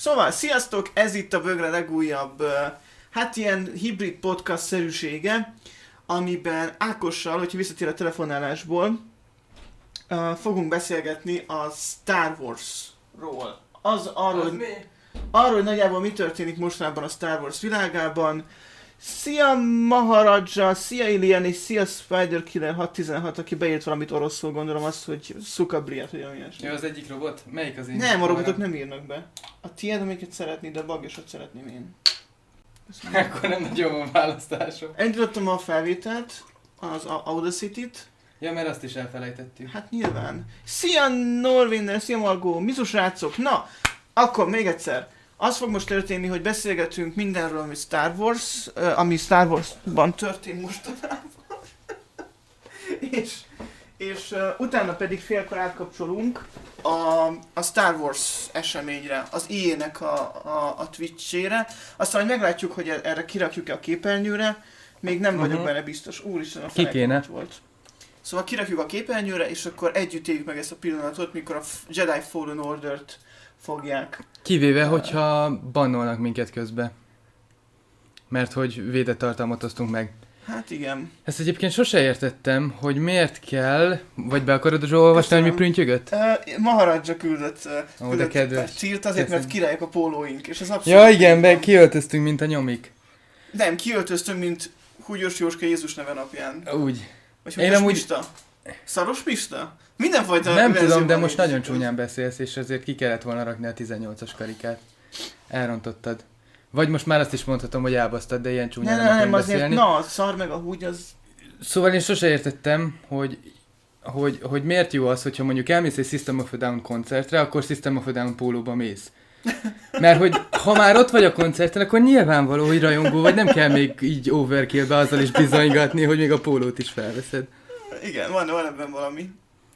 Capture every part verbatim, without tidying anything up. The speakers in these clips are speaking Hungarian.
Szóval, sziasztok! Ez itt a Bögre legújabb, hát ilyen hibrid podcast-szerűsége, amiben Ákossal, hogyha visszatér a telefonálásból, fogunk beszélgetni a Star Wars-ról. Az arról, Az hogy, mi? arról, hogy nagyjából mi történik mostanában a Star Wars világában. Szia Maharaja, szia Ilian és szia Spider-Killer hatszáztizenhat, aki beírt valamit oroszul, gondolom azt, hogy Szukabriát, vagy olyan ilyesmi. Jó, az egyik robot? Melyik az én? Nem, a robotok nem írnak be. A tiéd, amiket szeretnéd, de a bagyosat szeretném én. Akkor nem nagyon van választásom. Elindítottam a felvételt, az Audacity-t. Ja, mert azt is elfelejtettük. Hát nyilván. Szia Norvinder, szia Margó, mizus rácok. Na, akkor még egyszer. Az fog most történni, hogy beszélgetünk mindenről, ami Star Wars, uh, ami Star Wars-ban történt mostanában. és és uh, utána pedig félkor átkapcsolunk a, a Star Wars eseményre, az i á-nek a, a, a Twitch-ére. Aztán hogy meglátjuk, hogy erre kirakjuk-e a képernyőre. Még nem vagyok uh-huh. benne biztos. Úristen, a felejtett volt. Szóval kirakjuk a képernyőre, és akkor együtt éljük meg ezt a pillanatot, mikor a Jedi Fallen Order-t fogják. Kivéve, uh, hogyha bannolnak minket közbe. Mert hogy védett tartalmat osztunk meg. Hát igen. Ezt egyébként sose értettem, hogy miért kell, vagy be akarod olvasni, hogy mi prüntjögött? Uh, Maharaja küldött, uh, Ó, de kedves. Círt azért, mert királyok a pólóink, és ez abszolút... Ja igen, be kiöltöztünk, mint a nyomik. Nem, kiöltöztünk, mint Húgyos Jóska Jézus neve napján. Úgy. Vagy Húgyos amúgy... Pista? Szaros Pista? Mindenfajta nem tudom, de most nagyon csúnyán beszélsz, és ezért ki kellett volna rakni a tizennyolcas karikát. Elrontottad. Vagy most már azt is mondhatom, hogy elbasztad, de ilyen csúnyán nem, nem, nem azért, beszélni. Na, szar meg a húgy az... Szóval én sose értettem, hogy, hogy, hogy miért jó az, hogyha mondjuk elmész egy System of a Down koncertre, akkor System of a Down pólóba mész. Mert hogy ha már ott vagy a koncerten, akkor nyilvánvaló, hogy rajongó vagy, nem kell még így overkillbe azzal is bizonygatni, hogy még a pólót is felveszed. Igen, van, van ebben valami.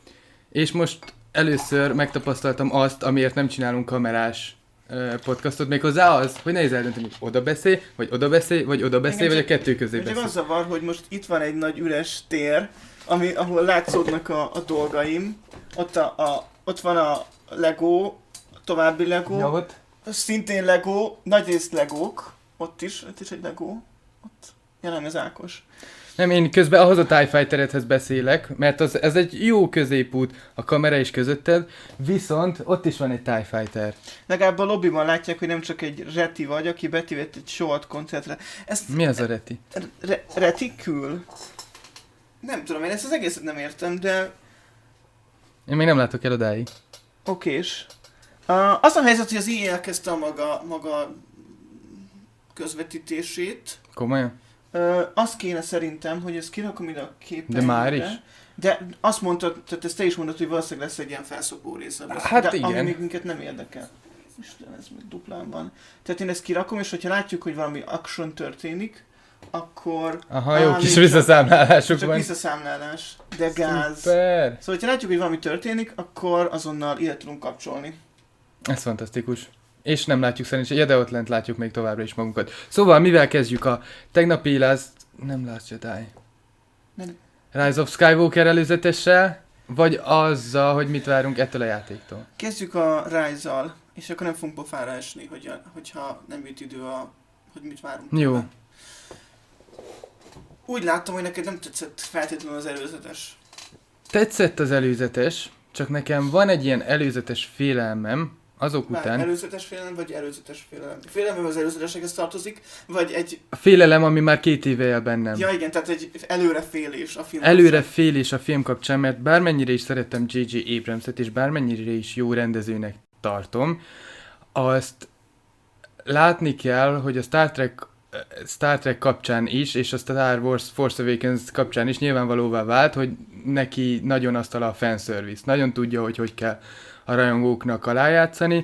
És most először megtapasztaltam azt, amiért nem csinálunk kamerás podcastot, méghozzá az, hogy nehéz eldönteni, hogy oda beszélj, vagy oda beszélj, vagy oda beszélj, vagy a kettő közé beszélj. Csak az zavar, hogy most itt van egy nagy üres tér, ami, ahol látszódnak a, a dolgaim. Ott, a, a, ott van a Lego, további Lego, ja, ott? Szintén Lego, nagyrészt Legók, ott is, ott is egy Lego, ott jelen az Ákos. Nem, én közben ahhoz a TIE Fighteredhez beszélek, mert az, ez egy jó középút a kamera is közötted, viszont ott is van egy TIE Fighter. Legalább a lobbyban látják, hogy nem csak egy reti vagy, aki betivett egy short koncertre. Ezt, Mi az a reti? Re, retikül? Nem tudom, én ezt az egészet nem értem, de... Én még nem látok el odáig. Okés. Uh, az a helyzet, hogy az i á elkezdte a maga, maga közvetítését. Komolyan? Uh, azt kéne szerintem, hogy ezt kirakom ide a képernyőre. De már is? De azt mondtad, tehát ezt te is mondod, hogy valószínűleg lesz egy ilyen felszopó része. Hát de igen. ami még minket nem érdekel. Isten, ez még duplán van. Tehát én ezt kirakom, és hogyha látjuk, hogy valami action történik, akkor... Aha, jó kis visszaszámlálásuk csak van. visszaszámlálás, de gáz. Szuper! Szóval, hogyha látjuk, hogy valami történik, akkor azonnal ide tudunk kapcsolni. Ez fantasztikus. És nem látjuk szerencsé, ja, de ott lent látjuk még továbbra is magunkat. Szóval, mivel kezdjük a tegnapi Last... Nem Last Jedi. Nem. Rise of Skywalker előzetessel, vagy azzal, hogy mit várunk ettől a játéktól? Kezdjük a Rise-zal, és akkor nem fogunk pofára esni, hogy, hogyha nem jut idő, a, hogy mit várunk. Jó. Tőle. Úgy láttam, hogy neked nem tetszett feltétlenül az előzetes. Tetszett az előzetes, csak nekem van egy ilyen előzetes félelmem, azok Már után... előzetes félelem, vagy előzetes félelem? Félelem az előzetesekhez tartozik, vagy egy... A félelem, ami már két éve él bennem. Ja igen, tehát egy előrefélés a film Előre kapcsán. félés a film kapcsán, mert bármennyire is szerettem jé jé Abramset, és bármennyire is jó rendezőnek tartom, azt látni kell, hogy a Star Trek Star Trek kapcsán is, és a Star Wars Force Awakens kapcsán is nyilvánvalóvá vált, hogy neki nagyon asztal a fanservice. Nagyon tudja, hogy hogy kell a rajongóknak alájátszani,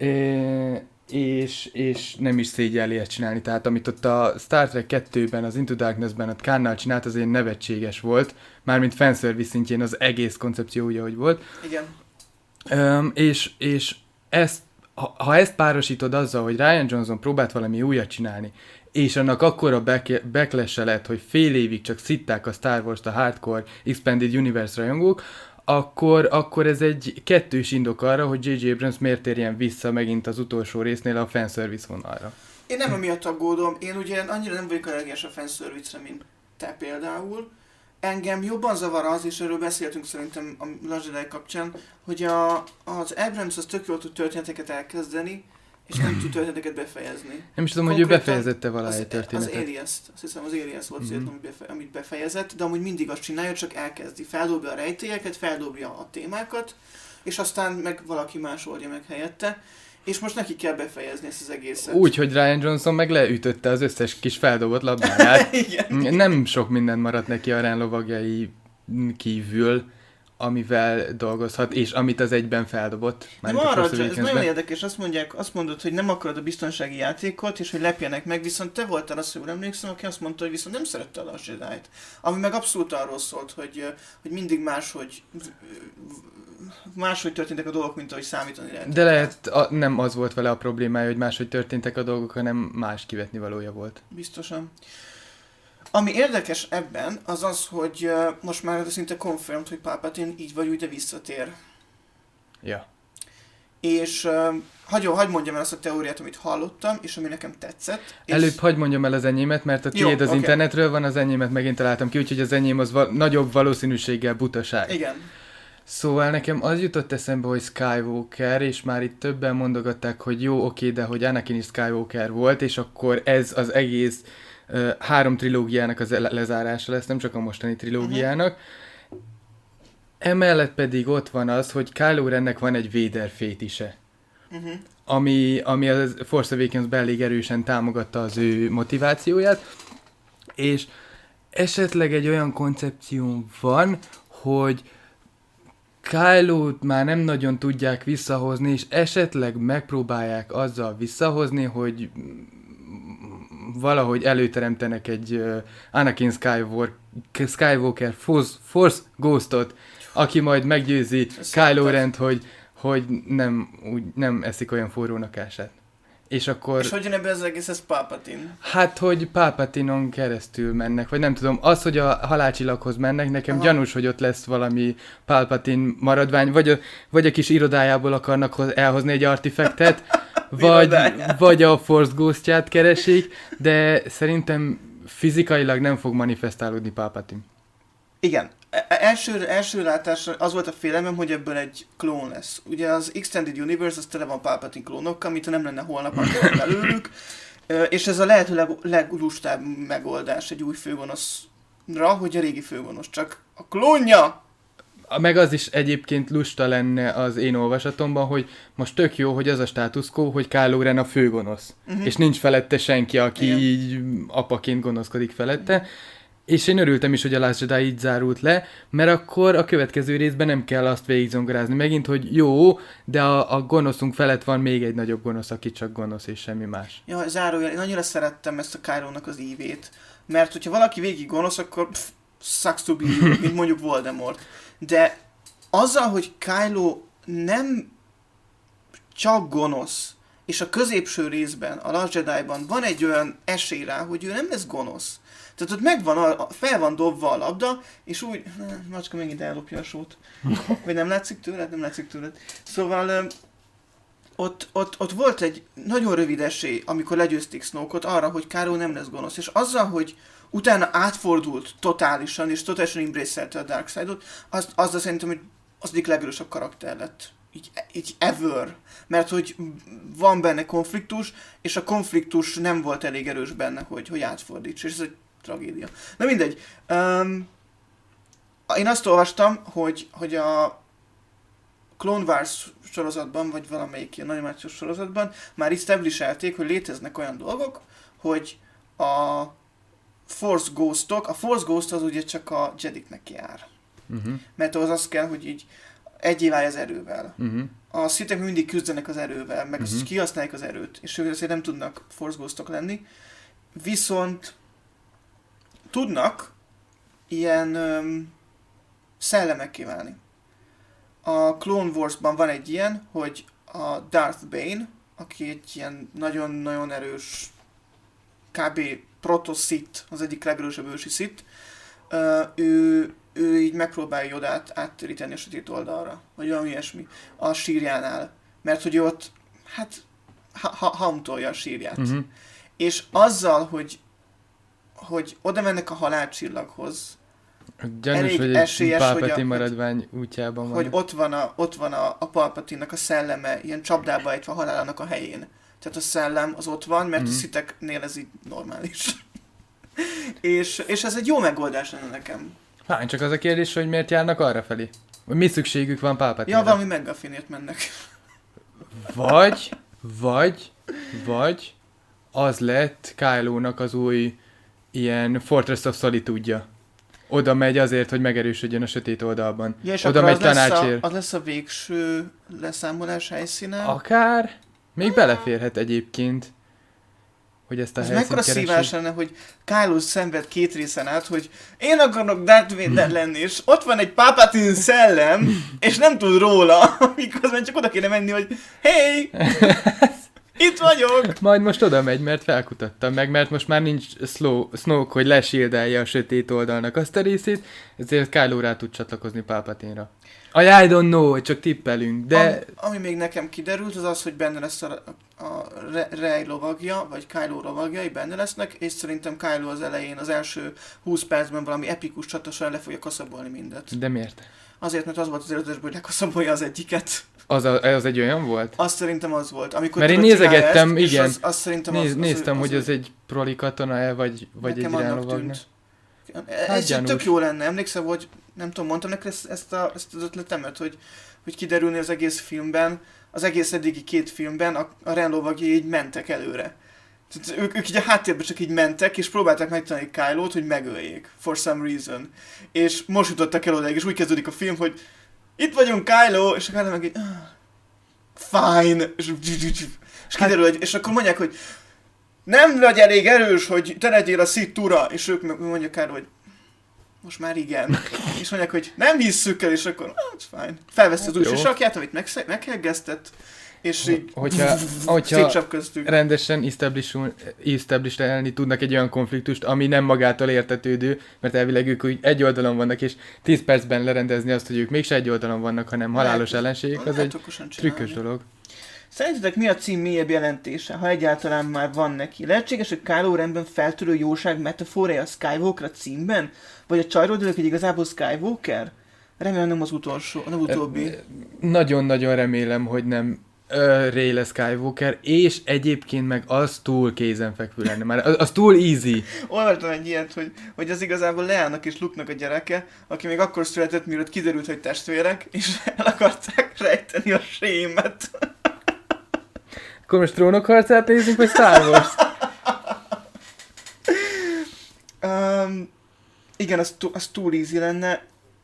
és, és nem is szégyelli ezt csinálni. Tehát amit ott a Star Trek kettőben, az Into Darkness-ben a Khánnal csinált, az ilyen nevetséges volt, mármint fanservice szintjén az egész koncepció úgy, ahogy volt. Igen. Um, és, és ezt, ha, ha ezt párosítod azzal, hogy Rian Johnson próbált valami újat csinálni, és annak akkora back- backlash lett, hogy fél évig csak szitták a Star Wars-t a hardcore Expanded Universe rajongók, akkor, akkor ez egy kettős indok arra, hogy jé jé Abrams miért térjen vissza megint az utolsó résznél a fanservice vonalra. Én nem emiatt aggódom, én ugye annyira nem vagyok allergiás a fanservice-re, mint te például. Engem jobban zavar az, és erről beszéltünk szerintem a Last Jedi kapcsán, hogy a, az Abrams az tök jól tud történeteket elkezdeni, és nem tud történeteket befejezni. Nem is tudom, hogy ő befejezette valahogy a történetet. Az Alias-t, azt hiszem az Alias volt mm-hmm. amit, befe, amit befejezett, de amúgy mindig azt csinálja, csak elkezdi. Feldobja a rejtélyeket, feldobja a témákat, és aztán meg valaki más oldja meg helyette. És most neki kell befejezni ezt az egészet. Úgy, hogy Rian Johnson meg leütötte az összes kis feldobott labdáját. Igen. Nem sok minden maradt neki a Ren lovagjai kívül, amivel dolgozhat, és amit az egyben feldobott. Nem arra, ez nagyon érdekes, azt mondják, azt mondod, hogy nem akarod a biztonsági játékot, és hogy lepjenek meg, viszont te voltál, azt jól emlékszem, aki azt mondta, hogy viszont nem szerette a Last Jedi-t. Ami meg abszolút arról szólt, hogy, hogy mindig máshogy máshogy történtek a dolgok, mint ahogy számítani lehet. De lehet, a, nem az volt vele a problémája, hogy máshogy történtek a dolgok, hanem más kivetni valója volt. Biztosan. Ami érdekes ebben, az az, hogy uh, most már szinte confirmed, hogy Palpatine így vagy úgy, de visszatér. Ja. És uh, hagyj, hagy mondjam el azt a teóriát, amit hallottam, és ami nekem tetszett. Előbb és... hagyd mondjam el az enyémet, mert a tiéd az okay. internetről van, az enyémet megint találtam ki, úgyhogy az enyém az va- nagyobb valószínűséggel butaság. Igen. Szóval nekem az jutott eszembe, hogy Skywalker, és már itt többen mondogatták, hogy jó, oké, de hogy Anakin is Skywalker volt, és akkor ez az egész uh, három trilógiának az le- lezárása lesz, nem csak a mostani trilógiának. Uh-huh. Emellett pedig ott van az, hogy Kylo Rennek van egy Vader fétise, uh-huh. ami, ami a Force Awakens-ben elég erősen támogatta az ő motivációját, és esetleg egy olyan koncepció van, hogy Kylo-t már nem nagyon tudják visszahozni, és esetleg megpróbálják azzal visszahozni, hogy valahogy előteremtenek egy uh, Anakin Skywalker, Skywalker Force, Force Ghostot, aki majd meggyőzi Kylo Rent, hogy, hogy nem, úgy, nem eszik olyan forrónakását. És akkor... És hogy jön ebbe az egész, ez Palpatine? Hát, hogy Palpatinon keresztül mennek, vagy nem tudom, az, hogy a halálcsillaghoz mennek, nekem Aha. gyanús, hogy ott lesz valami Palpatine maradvány, vagy a, vagy a kis irodájából akarnak hoz, elhozni egy artifektet, vagy, vagy a Force Ghostját keresik, de szerintem fizikailag nem fog manifestálódni Palpatine. Igen. Első, első látásra az volt a félelmem, hogy ebből egy klón lesz. Ugye az Extended Universe az tele van Palpatine klónokkal, amit nem lenne holnap belőlük, és ez a lehető leg, leglustább megoldás egy új főgonoszra, hogy a régi főgonosz csak a klónja! Meg az is egyébként lusta lenne az én olvasatomban, hogy most tök jó, hogy az a status quo, hogy Kylo Ren a főgonosz, uh-huh. és nincs felette senki, aki Igen. így apaként gonoszkodik felette. Uh-huh. És én örültem is, hogy a Last Jedi így zárult le, mert akkor a következő részben nem kell azt végigzongorázni megint, hogy jó, de a, a gonoszunk felett van még egy nagyobb gonosz, aki csak gonosz és semmi más. Ja, zárójel, én annyira szerettem ezt a Kylo-nak az ívét, mert hogyha valaki végig gonosz, akkor pff, sucks to be you, mint mondjuk Voldemort. De azzal, hogy Kylo nem csak gonosz, és a középső részben, a Last Jedi-ban van egy olyan esély rá, hogy ő nem lesz gonosz. Tehát ott megvan, a, fel van dobva a labda, és úgy, macska megint ellopja a sót. Vagy nem látszik tőled? Nem látszik tőled. Szóval ott, ott, ott volt egy nagyon rövid esély, amikor legyőzték Snoke-ot arra, hogy Kylo nem lesz gonosz. És azzal, hogy utána átfordult totálisan, és totálisan embrace-elte a Darkseid-ot, az, azzal szerintem, hogy az egyik legerősebb karakter lett. Így, így ever. Mert hogy van benne konfliktus, és a konfliktus nem volt elég erős benne, hogy, hogy átfordíts. És ez egy tragédia. Na mindegy. Um, én azt olvastam, hogy, hogy a Clone Wars sorozatban, vagy valamelyik ilyen animációs sorozatban már establish-elték, hogy léteznek olyan dolgok, hogy a Force Ghostok, a Force Ghost az ugye csak a Jediknek jár. Uh-huh. Mert az az kell, hogy így egyé válj az erővel. Uh-huh. A Sithek mindig küzdenek az erővel, meg uh-huh. azt kihasználják az erőt, és ők azért nem tudnak Force Ghostok lenni. Viszont tudnak ilyen öm, szellemekké válni. A Clone Wars-ban van egy ilyen, hogy a Darth Bane, aki egy ilyen nagyon-nagyon erős kb. Proto-Sith, az egyik legerősebb ősi Sith, ő, ő így megpróbálja Yodát áttéríteni a sötét oldalra, vagy valami ilyesmi, a sírjánál. Mert hogy ő ott, hát, ha- ha- hamtolja a sírját. Uh-huh. És azzal, hogy, hogy oda mennek a halálcsillaghoz, Gyanús, elég hogy egy esélyes, hogy a- Palpatine maradvány útjában van. hogy ott van a, ott van a, a Palpatine-nak a szelleme, ilyen csapdába ejtve a halálának a helyén. Tehát a szellem az ott van, mert Mhm. a sziteknél ez így normális. és, és ez egy jó megoldás lenne nekem. Hát, csak az a kérdés, hogy miért járnak arra felé? Mi szükségük van Palpatine-re? Ja, valami McGuffinért mennek. Vagy, vagy, vagy az lett Kylo-nak az új ilyen Fortress of Solitude-ja. Oda megy azért, hogy megerősödjön a sötét oldalban. Ja, és Oda akkor megy az lesz, a, tanácsért. az lesz a végső leszámolás helyszíne. Akár, még beleférhet egyébként, hogy ezt a Ez helyszínt mekkora keresik. szívás lenne, hogy Kylo szenved két részen át, hogy én akarok Darth Vader lenni, és ott van egy Palpatine szellem, és nem tud róla, miközben csak oda kéne menni, hogy hey, itt vagyok! Majd most oda megy, mert felkutattam meg, mert most már nincs slow, Snoke, hogy lesíldelje a sötét oldalnak azt a részét, ezért Kylo rá tud csatlakozni Palpatine-ra. I, I don't know, csak tippelünk, de... Ami, ami még nekem kiderült, az az, hogy benne lesz a, a Re- Rey lovagja, vagy Kylo lovagjai benne lesznek, és szerintem Kylo az elején, az első húsz percben valami epikus csata során le fogja kaszabolni mindet. De miért? Azért, mert az volt az előzetesben, hogy lekaszabolja az egyiket. Az, a, az egy olyan volt? Azt szerintem az volt. Amikor Mert én tudod, csinálja nézegettem, ezt, és igen. Az, az szerintem Néz, az, az, néztem, az, hogy az, az egy proli katona-e, vagy, vagy egy nekem annak iránylovagnak. tűnt. Ez gyanús. tök jó lenne. Emlékszem, hogy nem tudom, mondtam neked ezt, ezt, a, ezt az ötletemet, hogy, hogy kiderülni az egész filmben, az egész eddigi két filmben a, a Ren lovagjai így mentek előre. Tehát ők, ők így a háttérben csak így mentek, és próbálták megtanulni Kylo-t, hogy megöljék. For some reason. És most jutottak el odáig, és úgy kezdődik a film, hogy itt vagyunk, Kylo, és a Kylo meg így... "Ah, fine. És, és kiderül, hogy, és akkor mondják, hogy nem vagy elég erős, hogy te legyél a Sith ura, és ők meg mondják Kylo, hogy most már igen. És mondják, hogy nem hisszük el, és akkor, ah, it's fine. Felveszi az új Jó. sisakját, amit megsze- meghegeztett, és így Hogyha, hogyha szétcsapköztük. rendesen establish- establish-elni tudnak egy olyan konfliktust, ami nem magától értetődő, mert elvileg ők úgy egy oldalon vannak, és tíz percben lerendezni azt, hogy ők mégse egy oldalon vannak, hanem halálos Lehet- ellenségek, az lehet egy okosan csinálni. trükkös dolog. Szerintetek mi a cím mélyebb jelentése, ha egyáltalán már van neki? Lehetséges, hogy Kylo Renben feltörő jóság metaforája a Skywalker a címben? Vagy a csajról dőlök, hogy igazából Skywalker? Remélem nem az utolsó, nem utóbbi. Nagyon-nagyon remélem, hogy nem ö, Rey lesz Skywalker, és egyébként meg az túl kézenfekvő lenne. Már az, az túl easy. Olvastam egy ilyet, hogy, hogy az igazából Leának és Luke-nak a gyereke, aki még akkor született, mielőtt kiderült, hogy testvérek, és el akarták rejteni a sémet. Akkor most trónokharcát nézzünk, vagy Star Wars? Um, igen, az, tú- az túl easy lenne.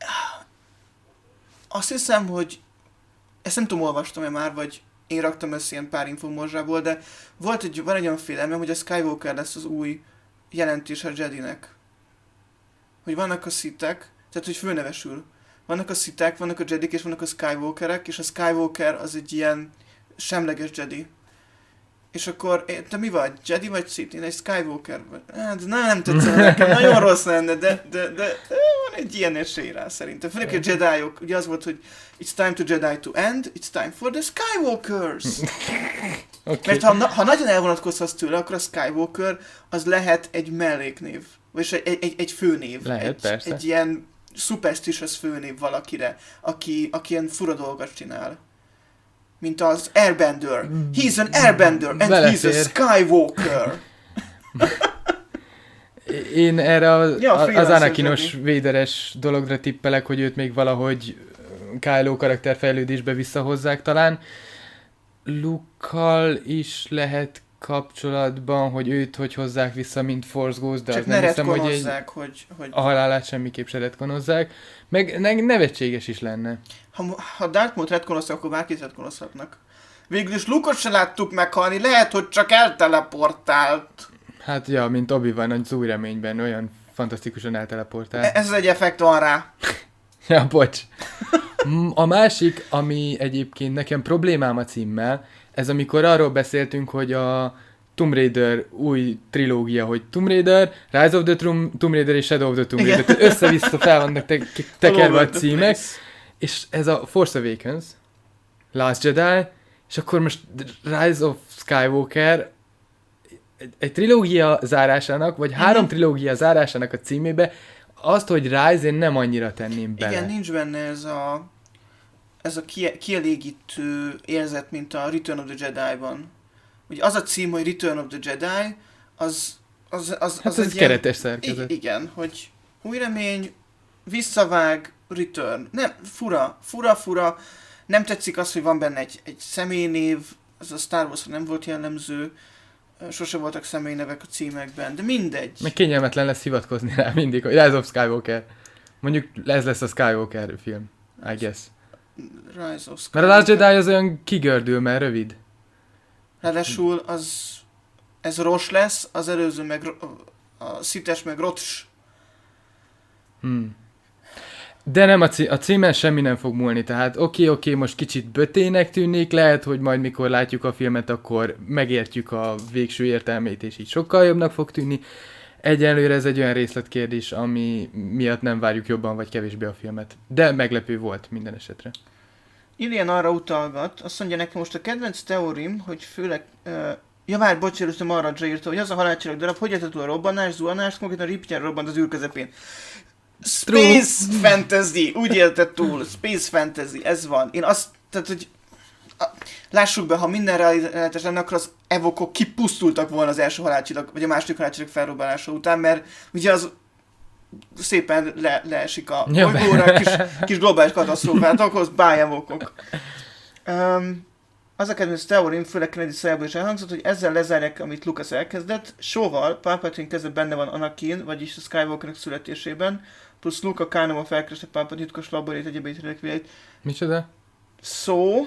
Azt hiszem, hogy ezt nem tudom, olvastam-e már, vagy én raktam össze ilyen pár infomorzsából, de volt egy, van egy olyan félelmem, hogy a Skywalker lesz az új jelentés a Jedinek. Hogy vannak a szitek, tehát hogy főnevesül. Vannak a szitek, vannak a Jedik, és vannak a Skywalkerek, és a Skywalker az egy ilyen semleges Jedi. És akkor, eh, te mi vagy? Jedi vagy Sith? Én egy Skywalker vagy. Hát, na, nem tetszene nekem, nagyon rossz lenne, de, de, de eh, van egy ilyen esély rá szerintem. Főleg a Jediok, ugye az volt, hogy it's time to Jedi to end, it's time for the Skywalkers. Okay. Mert ha, na- ha nagyon elvonatkozhatsz tőle, akkor a Skywalker az lehet egy melléknév. Vagyis egy, egy, egy, egy főnév. Lehet, egy, persze. egy ilyen superstitious főnév valakire, aki, aki ilyen fura dolgokat csinál. Mint az Airbender. He's an Airbender, and Belefér. he's a Skywalker. Én erre a, Ja, a, az freelancer Anakinos Jedi. Vaderes dologra tippelek, hogy őt még valahogy Kylo karakterfejlődésbe visszahozzák talán. Luke-kal is lehet kapcsolatban, hogy őt hogy hozzák vissza, mint Force Ghost, de Csak az ne nem hiszem, hogy egy, retkonozzák, hogy, hogy a halálát semmiképp se retkonozzák. Meg ne, nevetséges is lenne. ha, ha Darth Maul-t retkonoztak, akkor bárkit retkonozhatnak. Végül is Luke-ot se láttuk meghalni, lehet, hogy csak elteleportált. Hát ja, mint Obi-Wan az új reményben, olyan fantasztikusan elteleportál. Ez egy effekt van rá. Ja, bocs. M- A másik, ami egyébként nekem problémám a címmel, ez amikor arról beszéltünk, hogy a Tomb Raider új trilógia, hogy Tomb Raider, Rise of the Tomb, Tomb Raider és Shadow of the Tomb Raider. Össze-vissza fel vannak te- tekerve a címek, és ez a Force Awakens, Last Jedi, és akkor most Rise of Skywalker egy, egy trilógia zárásának, vagy három mm-hmm. trilógia zárásának a címébe, azt, hogy Rise én nem annyira tenném bele. Igen, nincs benne ez a ez a kielégítő érzet, mint a Return of the Jedi-ban. Ugye az a cím, hogy Return of the Jedi, az... az, az, hát az ez egy keretes ilyen, szerkezet. Igen, hogy új remény, visszavág, Return. Nem, fura, fura, fura. Nem tetszik az, hogy van benne egy, egy személynév, az a Star Wars nem volt jellemző, sose voltak személynevek a címekben, de mindegy. Meg kényelmetlen lesz hivatkozni rá mindig, hogy Rise of Skywalker. Mondjuk ez lesz a Skywalker film, I guess. Rise of Skywalker. Mert a Last Jedi az olyan kigördül, mert rövid. Ráadásul az, ez Ros lesz, az előző meg a Szites meg Rots. Hmm. De nem, a, cí- a címen semmi nem fog múlni, tehát oké, okay, oké, okay, most kicsit bötének tűnik, lehet, hogy majd mikor látjuk a filmet, akkor megértjük a végső értelmét, és így sokkal jobbnak fog tűnni. Egyelőre ez egy olyan részletkérdés, ami miatt nem várjuk jobban vagy kevésbé a filmet. De meglepő volt minden esetre. Ilian arra utalgat, azt mondja nekem most a kedvenc teórim, hogy főleg... Uh, ja várj, bocs, először Maradzsa írta, hogy az a halálcsillag darab, hogy érte túl a robbanás, zuhanás, konkrétan Riptyár robbant az űr közepén. Space True. Fantasy, úgy élte túl, Space Fantasy, ez van. Én azt, tehát, hogy a, lássuk be, ha minden realitásos lenne, akkor az evokok kipusztultak volna az első halálcsillag, vagy a második halálcsillag felrobbanása után, mert ugye az szépen le, leesik a bolygóra, kis, kis globális katasztrófát okoz, bájevokok. Um, az a kedvenc teórim, főleg Kennedy szájából is elhangzott, hogy ezzel lezárják, amit Lucas elkezdett. Sóval Palpatine kezdve benne van Anakin, vagyis a Skywalkernek születésében, plusz Luke a kánonban felkereste Palpatine titkos laborét, egyébként relikviáit. Micsoda? Szó...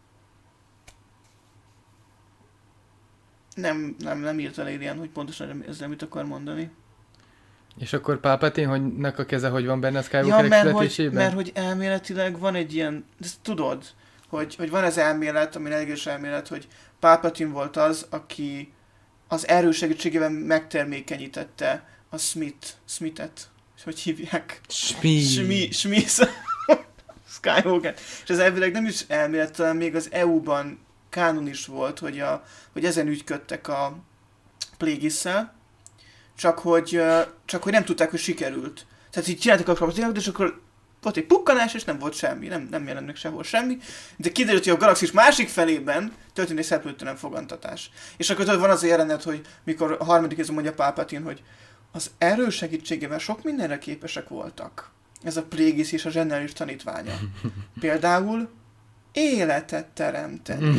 Nem, nem, nem írt el Ilian, hogy pontosan ezzel mit akar mondani. És akkor Palpatine-nek a keze hogy van benne a Skywalker ja, mert születésében? Hogy, mert hogy elméletileg van egy ilyen, ezt tudod, hogy, hogy van ez elmélet, ami elégős elmélet, hogy Palpatine volt az, aki az erő segítségével megtermékenyítette a Smith, Smithet, hogy hívják? Smith. Smith. Smith. Skywalker. És ez elvileg nem is elmélet, talán még az é u-ban kánon is volt, hogy, a, hogy ezen ügyködtek a Plagueis-szel, csak hogy, csak hogy nem tudták, hogy sikerült. Tehát így csináltak a kapcsolatot, és akkor volt egy pukkanás, és nem volt semmi, nem, nem jelent meg sehol semmi. De kiderült, hogy a galaxis másik felében történt egy szereplőtelen fogantatás. És akkor van az a jelenet, hogy mikor a harmadik ez mondja Palpatine, hogy az erő segítségével sok mindenre képesek voltak. Ez a Plagueis és a zseniális tanítványa. Például életet teremteni.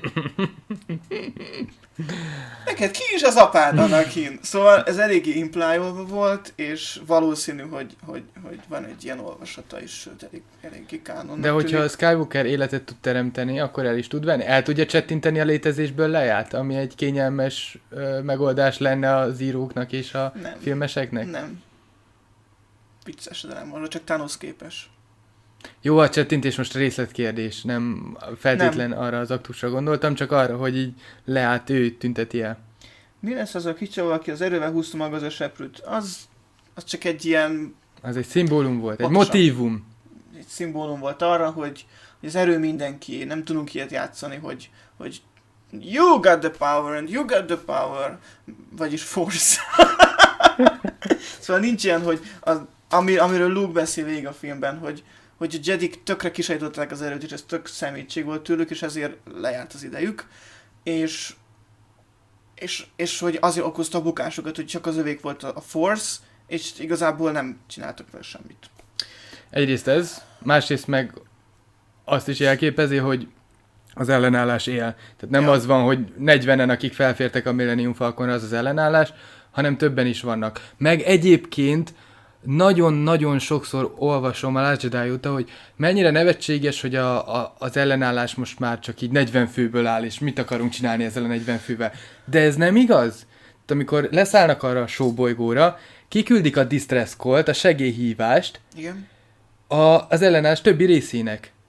Neked ki is az apád, Anakin? Szóval ez eléggé implyolva volt, és valószínű, hogy, hogy, hogy van egy ilyen olvasata is, sőt, elég, eléggé kánonnak. De hogyha a Skywalker életet tud teremteni, akkor el is tud venni? El tudja csettinteni a létezésből lejárt, ami egy kényelmes ö, megoldás lenne az íróknak és a nem, filmeseknek? Nem. Vicces, de nem van, csak Thanos képes. Jó, a csettintés most részletkérdés, nem feltétlen nem. Arra az aktusra gondoltam, csak arra, hogy így leállt ő tünteti el. Mi lesz az a kicsa, aki az erővel húzta maga az a seprűt? Az, az csak egy ilyen... Az egy szimbólum volt, egy pontosan, motívum. Egy szimbólum volt arra, hogy, hogy az erő mindenki, nem tudunk ilyet játszani, hogy, hogy you got the power and you got the power, vagyis force. Szóval nincs ilyen, hogy az, ami, amiről Luke beszél végig a filmben, hogy hogy a Jedik tökre kisajtották az erőt, és ez tök szemétség volt tőlük, és ezért lejárt az idejük. És, és, és hogy azért okozta a bukásokat, hogy csak az övék volt a Force, és igazából nem csináltak vele semmit. Egyrészt ez, másrészt meg azt is jelképezi, hogy az ellenállás él. Tehát nem ja. Az van, hogy negyvenen, akik felfértek a Millennium Falconra, az az ellenállás, hanem többen is vannak. Meg egyébként nagyon-nagyon sokszor olvasom a Last Jedi óta, hogy mennyire nevetséges, hogy a, a, az ellenállás most már csak így negyven főből áll, és mit akarunk csinálni ezzel a negyven fővel. De ez nem igaz. Tehát amikor leszállnak arra a showbolygóra, kiküldik a distress call-t, a segélyhívást Igen. a, az ellenállás többi részének.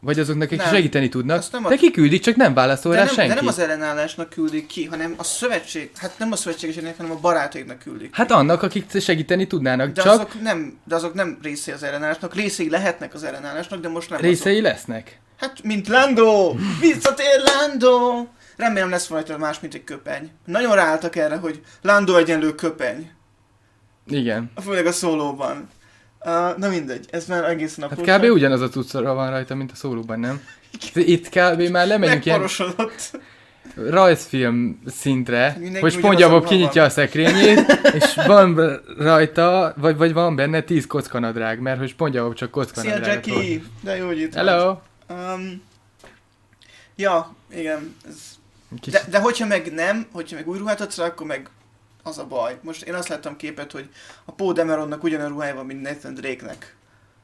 Vagy azoknak, akik Nem. segíteni tudnak, Azt nem a- de kiküldik, csak nem válaszol De rá nem, senki. de nem az ellenállásnak küldik ki, hanem a szövetség, hát nem a szövetségeseknek, hanem a barátaiknak küldik. Hát annak, akik segíteni tudnának, de, csak azok nem, de azok nem részei az ellenállásnak, részei lehetnek az ellenállásnak, de most nem részei azok. lesznek. Hát, mint Lando! Visszatér Lando! Remélem lesz rajta más, mint egy köpeny. Nagyon ráálltak erre, hogy Lando egyenlő köpeny. Igen. Főleg a szólóban. Uh, na mindegy, ez már egészen Hát apróság. kb. Ugyanaz a cuccra van rajta, mint a szólóban, nem? Itt kb. Már lemegyünk ilyen Megparosodott. rajzfilm szintre, Mindenki hogy ugyanazon SpongeBob van. kinyitja a szekrényét, és van rajta, vagy, vagy van benne tíz kockanadrág, mert hogy SpongeBob csak Szia kockanadrágot hoz. Jackie! De jó, hogy itt Hello! vagy. Um, ja, igen. Ez... Kis... De, de hogyha meg nem, hogyha meg új ruhát adsz rá, akkor meg az a baj. Most én azt láttam képet, hogy a Poe Dameronnak ugyanolyan ruhája van, mint Nathan Drake-nek.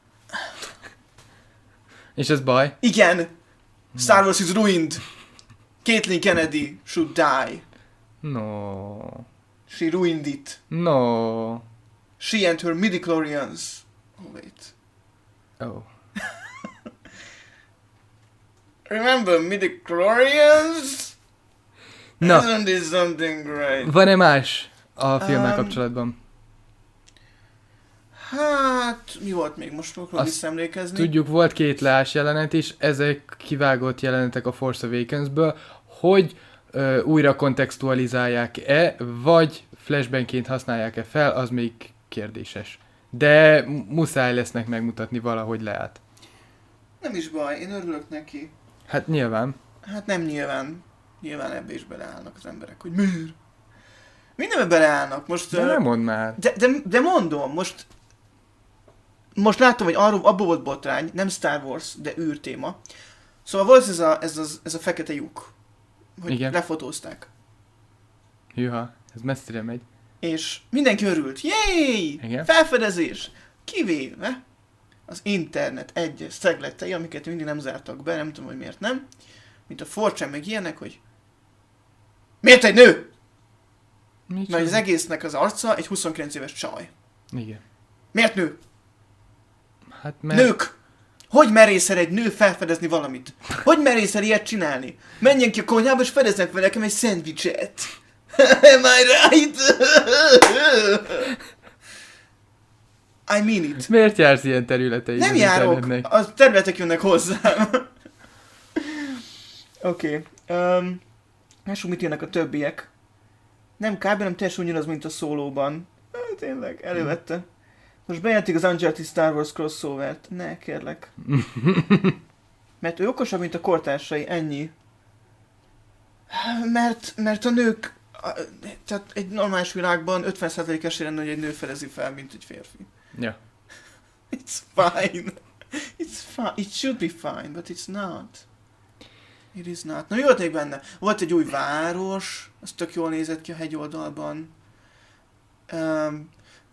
És ez baj? Igen! Star Wars is ruined! Kathleen Kennedy should die. No. She ruined it. No. She and her midichlorians. Oh wait. Oh. Remember midichlorians? Na, Isn't this something great? van-e más a filmmel Um, kapcsolatban? Hát, mi volt még? Most fogok Azt visszaemlékezni. Tudjuk, volt két leás jelenet is, ezek kivágott jelenetek a Force Awakensből, hogy ö, újra kontextualizálják-e, vagy flashbackként használják-e fel, az még kérdéses. De m- muszáj lesznek megmutatni valahogy leállt. Nem is baj, én örülök neki. Hát nyilván. Hát nem nyilván. Nyilván ebbe is beleállnak az emberek, hogy miért? Mindenbe beleállnak. Most, De ö, nem mondd már. de, de, de mondom, most most láttam, hogy arról, abból volt botrány, nem Star Wars, de űrtéma. Szóval volt ez a, ez, az, ez a fekete lyuk, hogy Igen. lefotózták. Hűha, ez messzire megy. És mindenki örült. Jéj! Igen. Felfedezés! Kivéve az internet egyes szegletei, amiket mindig nem zártak be, nem tudom, hogy miért nem. Mint a four chan meg ilyenek, hogy miért egy nő? Micsoda? Mert az egésznek az arca egy huszonkilenc éves csaj. Igen. Miért nő? Hát mert... Nők! Hogy merészel egy nő felfedezni valamit? Hogy merészel ilyet csinálni? Menjen ki a konyhába és fedeznek fel nekem egy szendvicset. Am I right? I mean it. Miért jársz ilyen területei? Nem az járok, internetnek? a területek jönnek hozzám. Oké. Okay. Um, lássuk, mit jönnek a többiek. Nem kb. Nem teljesen ugyanaz, mint a szólóban. Ah, tényleg, elővette. Most bejelentik az Uncharted Star Wars crossovert. Ne, kérlek. Mert ő okosabb, mint a kortársai, ennyi. Mert, mert a nők... a- Tehát egy normális világban ötven százalék esély lenne, hogy egy nő fedezi fel, mint egy férfi. Ja. It's fine. It's fine. It should be fine, but it's not. It is not. Na mi volt még benne? Volt egy új város, az tök jól nézett ki a hegyoldalban. Um,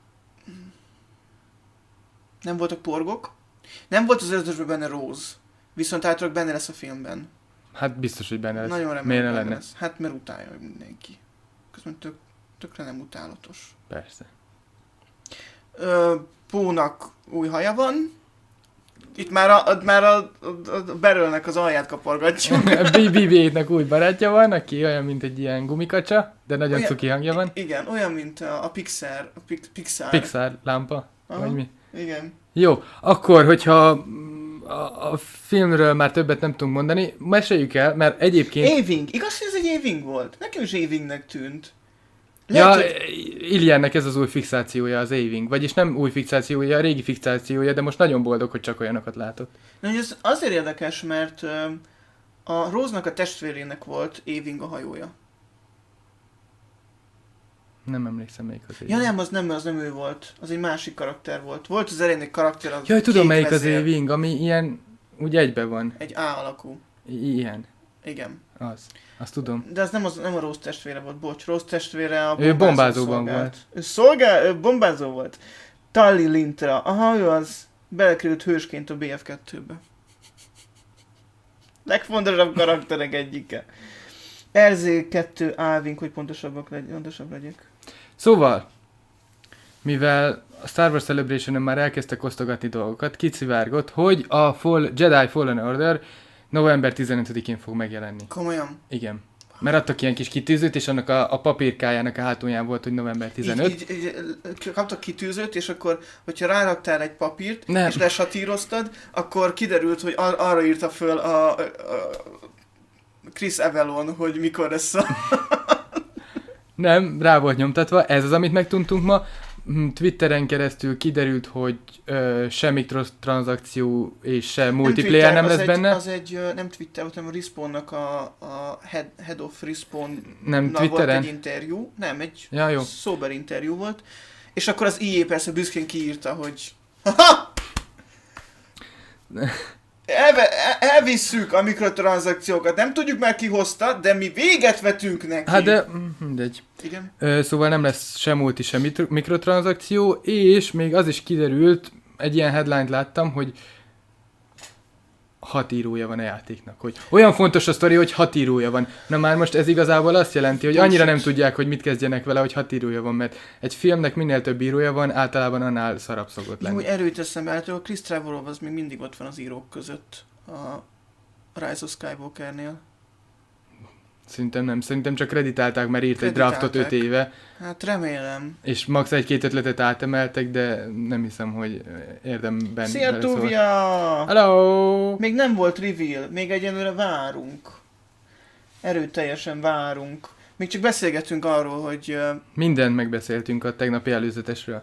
nem voltak porgok. Nem volt az ötösben benne Rose. Viszont általában benne lesz a filmben. Hát biztos, hogy benne lesz. Nagyon remélem, Miért ne benne lenne? lesz. Hát mert utálja mindenki. Közben tök, tökre nem utálatos. Persze. Ö, Pónak új haja van. Itt már a, a, már a, a, a Barrelnek az alját kapargatjuk. bé bé-nek új barátja van, aki olyan, mint egy ilyen gumikacsa, de nagyon Olyan- cuki hangja van. I- igen, olyan, mint a, a Pixar. A Pix, Pixar. Pixar lámpa, Aha, vagy mi? Igen. Jó, akkor, hogyha mm, a, a filmről már többet nem tudunk mondani, meséljük el, mert egyébként... Éving. Igaz, hogy ez egy éving volt? Nekem is évingnek tűnt. Ja, Lehet, hogy... Ilyennek ez az új fixációja, az Aving. Vagyis nem új fixációja, a régi fixációja, de most nagyon boldog, hogy csak olyanokat látott. Na, hogy ez azért érdekes, mert ö, a Rose-nak a testvérének volt éving a hajója. Nem emlékszem még az Aving. Ja nem, az nem, az nem ő volt. Az egy másik karakter volt. Volt az elején egy karakter, az Jaj, tudom kék melyik az vezér. Aving, ami ilyen, úgy egyben van. Egy A alakú. I- ilyen, Igen. az. Azt tudom. De az nem, az, nem a Rose testvére volt, bocs. Rose testvére a Ő bombázó bombázóban szolgált. volt. Ő szolgál, ő bombázó volt. Tully Lintra. Aha, ő az. Belekerült hősként a bé ef kettőbe. Legfontosabb karakterek egyike. er zé kettő Alvin, hogy pontosabbak legy, pontosabb legyek. Szóval, mivel a Star Wars Celebration-en már elkezdtek osztogatni dolgokat, kicivárgott, hogy a Fall, Jedi Fallen Order november tizenötödikén fog megjelenni. Komolyan? Igen. Mert adtak ilyen kis kitűzőt, és annak a, a papírkájának a hátulján volt, hogy november tizenötödike. Így, így, így, kaptak kitűzőt, és akkor, hogyha ráraktál egy papírt, Nem. és lesatíroztad, akkor kiderült, hogy ar- arra írta föl a, a, a Chris Avellone, hogy mikor lesz a... Nem, rá volt nyomtatva, ez az, amit megtudtunk ma. Twitteren keresztül kiderült, hogy ö, se mikrotranszakció és se multiplayer nem, nem lesz az benne. Egy, az egy, nem Twitter, hanem a Respawnnak a, a head, head of Respawn nem volt Twitteren? egy interjú, nem, egy ja, jó. szober interjú volt, és akkor az í á persze büszkén kiírta, hogy haha! Elve, el, elvisszük a mikrotranszakciókat, nem tudjuk már ki hozta, de mi véget vetünk neki. Hát de, mindegy. Igen. Ö, szóval nem lesz sem multi, sem mitro- mikrotranszakció, és még az is kiderült, egy ilyen headline-t láttam, hogy hat írója van a játéknak. Hogy olyan fontos a sztori, hogy hat írója van. Na már most ez igazából azt jelenti, hogy annyira nem tudják, hogy mit kezdjenek vele, hogy hat írója van, mert egy filmnek minél több írója van, általában annál szarabb szokott lenni. Jó, erőt eszembe, hát a Chris Trevorrow az még mindig ott van az írók között a Rise of Skywalkernél. Szerintem nem, szerintem csak kreditálták, mert írt egy Kreditálták. draftot öt éve, Hát remélem. és max egy-két ötletet átemeltek, de nem hiszem, hogy érdemben... Szia, beleszól. Tuvia! Hello! Még nem volt reveal, még egyelőre várunk. Erőteljesen várunk. Még csak beszélgetünk arról, hogy uh, Mindent megbeszéltünk a tegnapi előzetesről.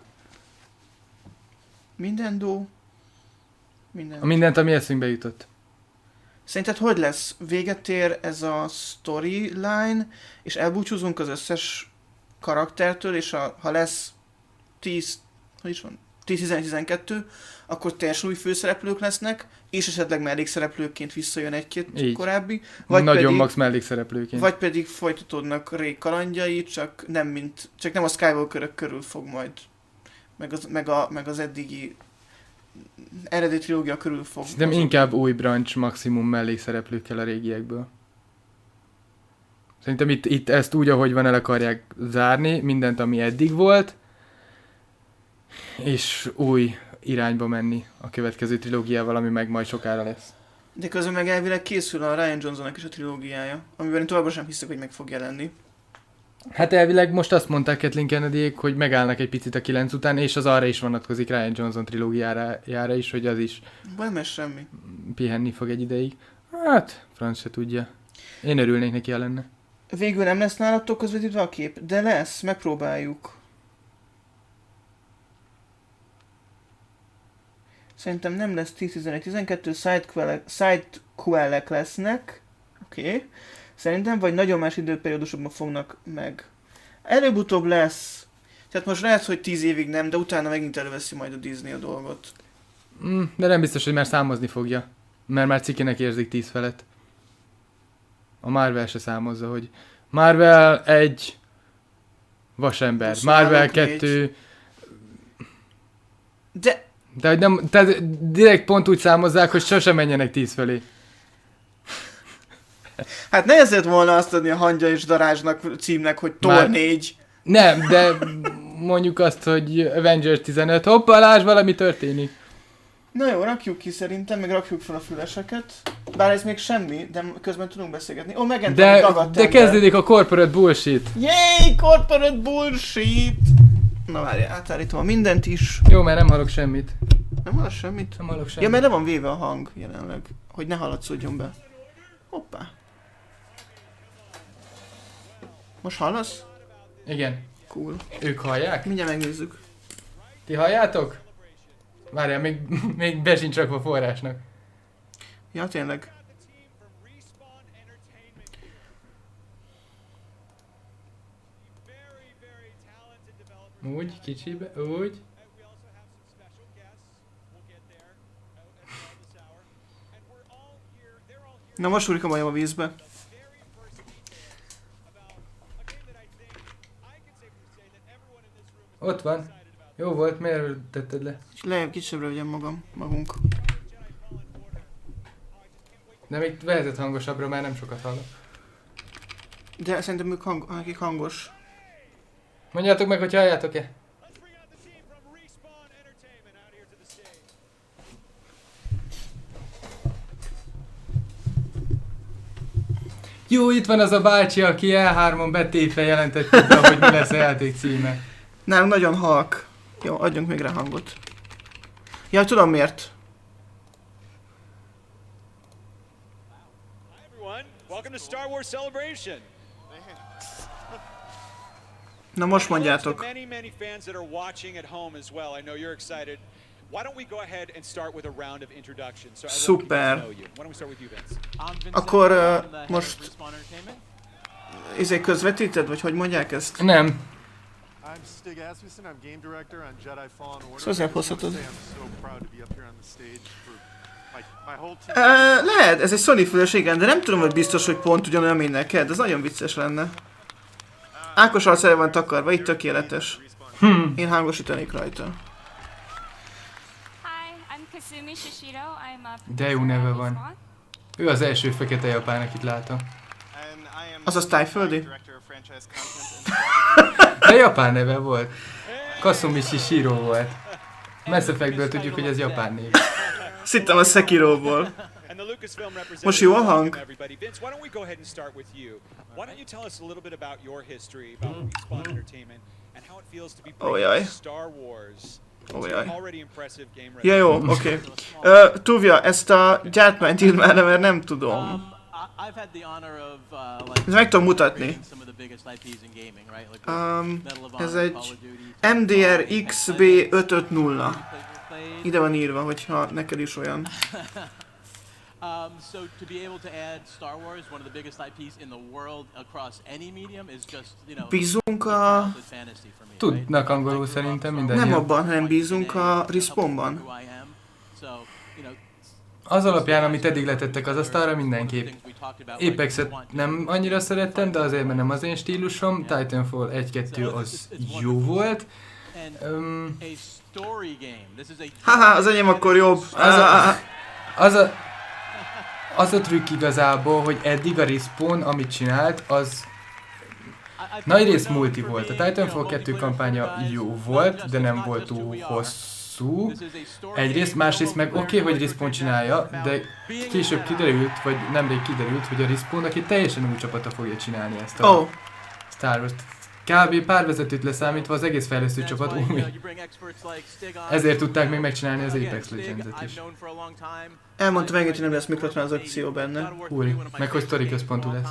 minden dó, minden. A mindent, ami eszünkbe jutott. Szerinted hogy lesz? Véget ér ez a storyline, és elbúcsúzunk az összes karaktertől, és a, ha lesz tíz, hogy is van, tíz tizenegy tizenkettő, akkor teljesen új főszereplők lesznek, és esetleg mellékszereplőként visszajön egy-két Így. korábbi. Vagy Nagyon pedig, max mellékszereplőként. vagy pedig folytatódnak Rey kalandjai, csak nem mint, csak nem a Skywalkerök körül fog majd, meg az, meg a, meg az eddigi eredeti trilógia körül fog. Szerintem mozogni. inkább új branch maximum mellékszereplőkkel a régiekből. Szerintem itt, itt ezt úgy, ahogy van, el akarják zárni, mindent, ami eddig volt, és új irányba menni a következő trilógiával, ami meg majd sokára lesz. De közben meg elvileg készül a Ryan Johnsonnak is a trilógiája, amiben én továbbra sem hiszek, hogy meg fog jelenni. Hát elvileg most azt mondták Kathleen Kennedyék, hogy megállnak egy picit a kilenc után, és az arra is vonatkozik Ryan Johnson trilógiára jára is, hogy az is Vagy nem ez semmi. pihenni fog egy ideig. Hát, franc se tudja. Én örülnék neki, ha lenne. Végül nem lesz nálatok közvetítve a kép, de lesz, megpróbáljuk. Szerintem nem lesz tíz tizenegy tizenkettő, sidequelek lesznek. Oké. Okay. Szerintem, vagy nagyon más időperiódusokban fognak meg. Előbb-utóbb lesz. Tehát most lehet, hogy tíz évig nem, de utána megint előveszi majd a Disney a dolgot. Mm, de nem biztos, hogy már számozni fogja. Mert már cikinek érzik tíz felett. A Marvel se számozza, hogy Marvel egy vasember, Marvel kettő, De de hogy nem, tehát direkt pont úgy számozzák, hogy sosem menjenek tíz felé. hát nehezett volna azt adni a Hangya és Darázsnak címnek, hogy Thor Már- négy. Nem, de mondjuk azt, hogy Avengers tizenöt, hoppá, lásd, valami történik. Na jó, rakjuk ki szerintem, meg rakjuk fel a füleseket. Bár ez még semmi, de közben tudunk beszélgetni. Ó, megint van egy De, dagadt de ember. kezdődik a corporate bullshit. Yay, corporate bullshit! Na várjál, átállítom a mindent is. Jó, mert nem hallok semmit. Nem hallasz semmit? Nem hallok Ja, semmit. mert le van véve a hang jelenleg, hogy ne hallatszódjon be. Hoppá. Most hallasz? Igen. Cool. Ők hallják? Mindjárt megnézzük. Ti halljátok? Várjál, még, még be sincs rakva forrásnak. Ja, tényleg. Úgy, kicsibe, úgy. Na most úrik a majom a vízbe. Ott van. Jó volt, miért tetted le? És lejjebb kisebbre vegyem magam, magunk. De még vehetett hangosabbra, már nem sokat hallok. De szerintem ők hang, nekik hangos. Mondjátok meg, hogy halljátok-e? Jó, itt van az a bácsi, aki E hármon betépve jelentette be, hogy mi lesz a játék címe. Nálunk nagyon halk. Jó, adjunk még rá hangot. Ja, tudom miért. Hi everyone, welcome to Star Wars Celebration. Na most And hello to mondjátok. the many, many fans that are watching at home as well. I know you're excited. Why don't we go ahead and start with a round of introductions so everyone can get to know you. Why don't we start with you, Vince? Akkor uh, most... Izé közvetíted, vagy hogy mondják ezt? Nem. I'm Stig Asmussen, I'm game director on Jedi Fallen Order. Szóval hozhatod. I'm so proud to be up here on the stage for my, my whole team. Uh, lehet, ez egy Sony fülös, igen, de nem tudom, hogy biztos, hogy pont ugyanolyan, mint neked. Ez nagyon vicces lenne. Ákos arc el van takarva, így tökéletes. Hm. Én hangosítanék rajta. Hi, I'm Kasumi Shishiro. I'm a De jó neve van. Ő az első fekete japán, akit látom. Az a tájföldi? De japán neve volt. Kasumi Shishiro volt. Mass Effectből tudjuk, hogy ez japán név. Szittem a Sekiroból. And the Lucasfilm representative. Most jó a hang? Everybody. Vince, why don't we go ahead and start with you? Why don't you tell us a little bit about your history, about Respawn Entertainment, and how it feels to be Oh, bringing jaj. Star Wars Oh, to jaj. an already impressive game Ja, jó, oké. Okay. Uh, Tuvia, ezt a gyártmányt írd már le, mert nem tudom. Um, I- I've had the honor of uh, like Ezt meg tudom mutatni. creating some of the biggest I Ps in gaming, right? Like Um, Medal of ez Honor, egy Call of Duty, M D R X B ötszázötven. played. Ide van írva, hogyha neked is olyan. Um, so to be able to add Star Wars, one of the biggest I Ps in the world across any medium is just, you know, Bízunk a... childhood fantasy for me, right? Tudnak angolul I grew up szerintem Star Wars, mindannyian. Nem abban, hanem like bízunk a helped Respawnban. who I am. So, you know, Az alapján, amit eddig letettek az asztalra, mindenképp. Apexet nem annyira szerettem, de azért, mert nem az én stílusom. Titanfall egy kettő az jó volt. Um, a story game. This is a Haha, az enyém akkor jobb. Az a- Ah, az a... Az a trükk igazából, hogy eddig a Respawn, amit csinált, az nagy rész multi volt. A Titanfall kettő kampánya jó volt, de nem volt túl hosszú. Egyrészt, másrészt meg oké, okay, hogy Respawn csinálja, de később kiderült, vagy nemrég kiderült, hogy a Respawn, aki teljesen új csapata fogja csinálni ezt a oh, Star Wars. Kb. Pár vezetőt leszámítva az egész fejlesztő csapat új. Ezért tudták még megcsinálni az Apex Legends-et is. elmondta megint, hogy nem lesz mikrotranszakció benne. Új, meg hogy sztori központú lesz.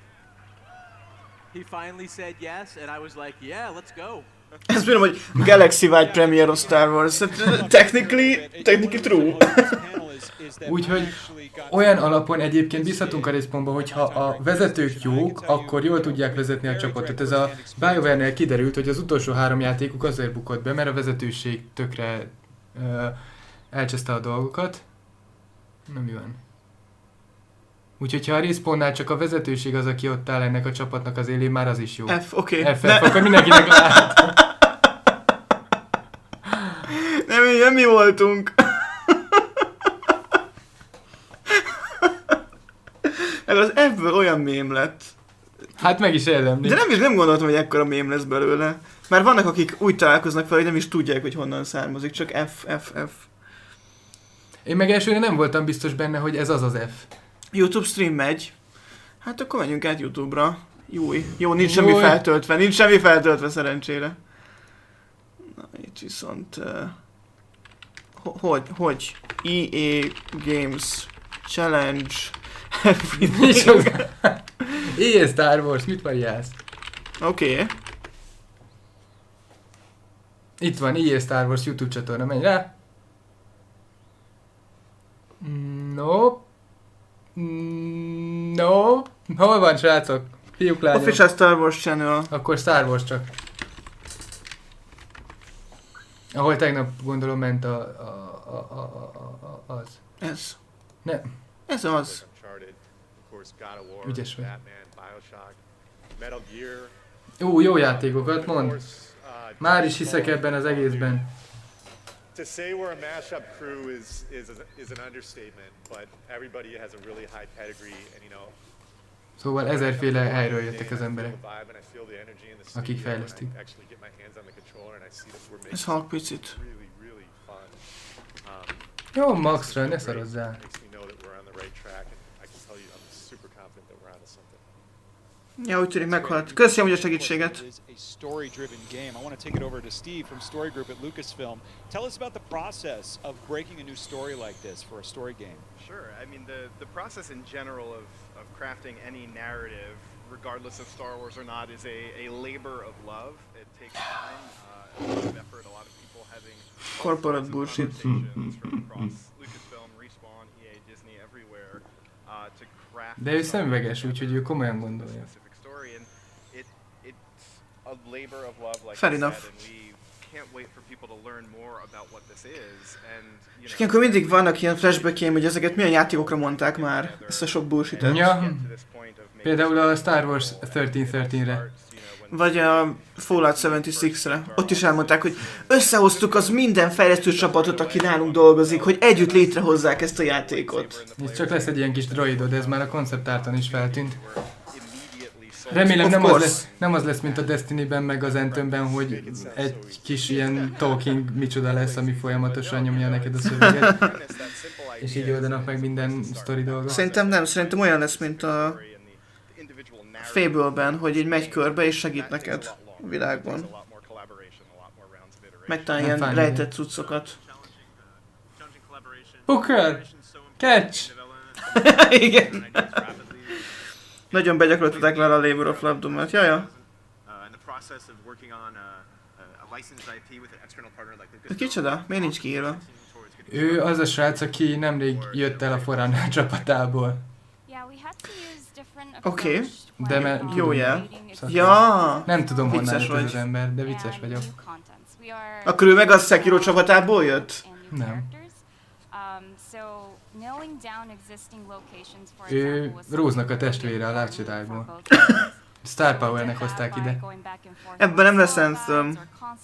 He finally said yes, and I was like, yeah, let's go. Ezt mondom, hogy Galaxy-wide premiere of Star Wars. Technically, technically true. Úgyhogy olyan alapon egyébként bízhatunk a Respawnba, hogy ha a vezetők jók, akkor jól tudják vezetni a csapatot. Ez a BioWare-nél kiderült, hogy az utolsó három játékuk azért bukott be, mert a vezetőség tökre uh, elcseszte a dolgokat. Na mi van? Úgyhogy ha a Respawnnál csak a vezetőség az, aki ott áll ennek a csapatnak az élén, már az is jó. F, oké. Okay. F F, akkor mindenkinek lát. Nem, nem mi voltunk. Meg az F-ből olyan mém lett. Hát meg is érdemli. De nem is nem gondoltam, hogy ekkora mém lesz belőle. Már vannak, akik úgy találkoznak fel, hogy nem is tudják, hogy honnan származik, csak F, F, F. Én meg elsőre nem voltam biztos benne, hogy ez az az F. YouTube stream megy. Hát akkor menjünk át YouTube-ra. Júj. Jó, nincs semmi Júj. feltöltve, nincs semmi feltöltve szerencsére. Na, itt viszont... Uh, ho- hogy, hogy? E A Games Challenge Micsoda? Éjjel Star Wars, mit variálsz? Oké. Okay. Itt van, éjjel Star Wars YouTube csatorna, menj rá! No. No. Hol van, srácok? Fiúk, lányok. Official Star Wars Channel. Akkor Star Wars csak. Ahol tegnap gondolom ment a, a, a, a, a, a az. Ez. Ne. Ez az. Ügyes vagy. Metal Gear. Ó, jó játékokat mond. Már is hiszek ebben az egészben. To say we're a mashup crew is is is an understatement, but everybody has a really high pedigree, and you know. Szóval ezerféle helyről jöttek az emberek, akik akik fejlesztik. Ez halk picit. Jó, Maxra, ne szarozzál. Ja, úgy tűnik meghalt. Köszönöm, hogy a segítséget. Story-driven game. I want to take it over to Steve from Story Group at Lucasfilm. Tell us about the process of breaking a new story like this for a story game. Sure. I mean, the the process in general of of crafting any narrative, regardless of Star Wars or not, is a a labor of love. It takes time, uh, a lot of effort, a lot of people having corporate bullshit from across Lucasfilm, Respawn, E A, Disney, everywhere, uh, to craft. De ő szemüveges, úgyhogy ő komolyan gondolja. A labor of love, like Fair I enough. said, and we can't wait for people to learn more about what this is, and you És know, ilyenkor mindig vannak ilyen flashback-jeim, hogy ezeket milyen játékokra mondták már, ezt a sok bullshit-et. Ja, például a Star Wars ezerszáztizenre. Vagy a Fallout hetvenhatre. Ott is elmondták, hogy összehoztuk az minden fejlesztő csapatot, aki nálunk dolgozik, hogy együtt létrehozzák ezt a játékot. És csak lesz egy ilyen kis droidod, ez már a konceptárton is feltűnt. Remélem Of nem az, course. lesz, nem az lesz, mint a Destiny-ben, meg az Anthemben, hogy egy kis ilyen talking micsoda lesz, ami folyamatosan nyomja neked a szöveget. És így oldanak meg minden sztori dolgot. Szerintem nem, szerintem olyan lesz, mint a Fable-ben, hogy így megy körbe és segít neked a világban. Megtalálni Nem ilyen fáj rejtett cuccokat. Booker! Catch! Igen. Nagyon begyakoroltatták vele a Labor of Love-domat. Jaja. Ez kicsoda? Miért nincs kiírva? Ő az a srác, aki nemrég jött el a Forerunner csapatából. Oké. Okay. De mert Jó jel. Szakít. Ja. Nem tudom honnan Vicces jött vagy. ez az ember, de vicces vagyok. Akkor ő meg a Sekiro csapatából jött? Nem. Ő Ő Rose-nak a testvére a Last Jedi-ból. Star Power-nek hozták ide. Ebben nem lesz Anthem.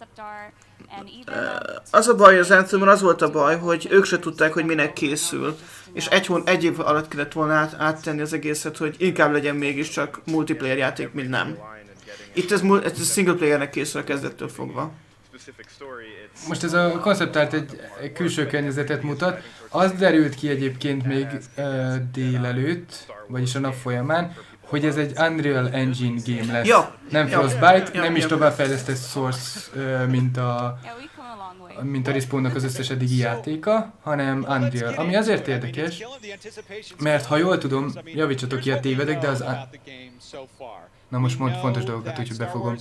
Az a baj, az Anthemon az volt a baj, hogy ők se tudták, hogy minek készül. És egy, hón, egy év alatt kellett volna át, áttenni az egészet, hogy inkább legyen mégiscsak multiplayer játék, mint nem. Itt ez, ez single playernek készül a kezdettől fogva. Most ez a konceptárt egy, egy külső környezetet mutat. Az derült ki egyébként még uh, délelőtt, vagyis a nap folyamán, hogy ez egy Unreal Engine game lesz. Ja. Nem Ja. Frostbite, Ja, nem is ja. továbbfejlesztett Source, uh, mint a, mint a Respawnnak az összes eddigi játéka, hanem Unreal. Ami azért érdekes, mert ha jól tudom, javítsatok ki a tévedek, de az... Na most mond fontos dolgokat, úgyhogy befogom.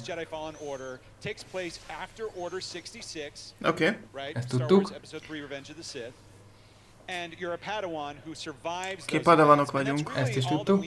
Oké. Okay. Ezt tudtuk. Oké, padawanok vagyunk. Ezt is tudtuk.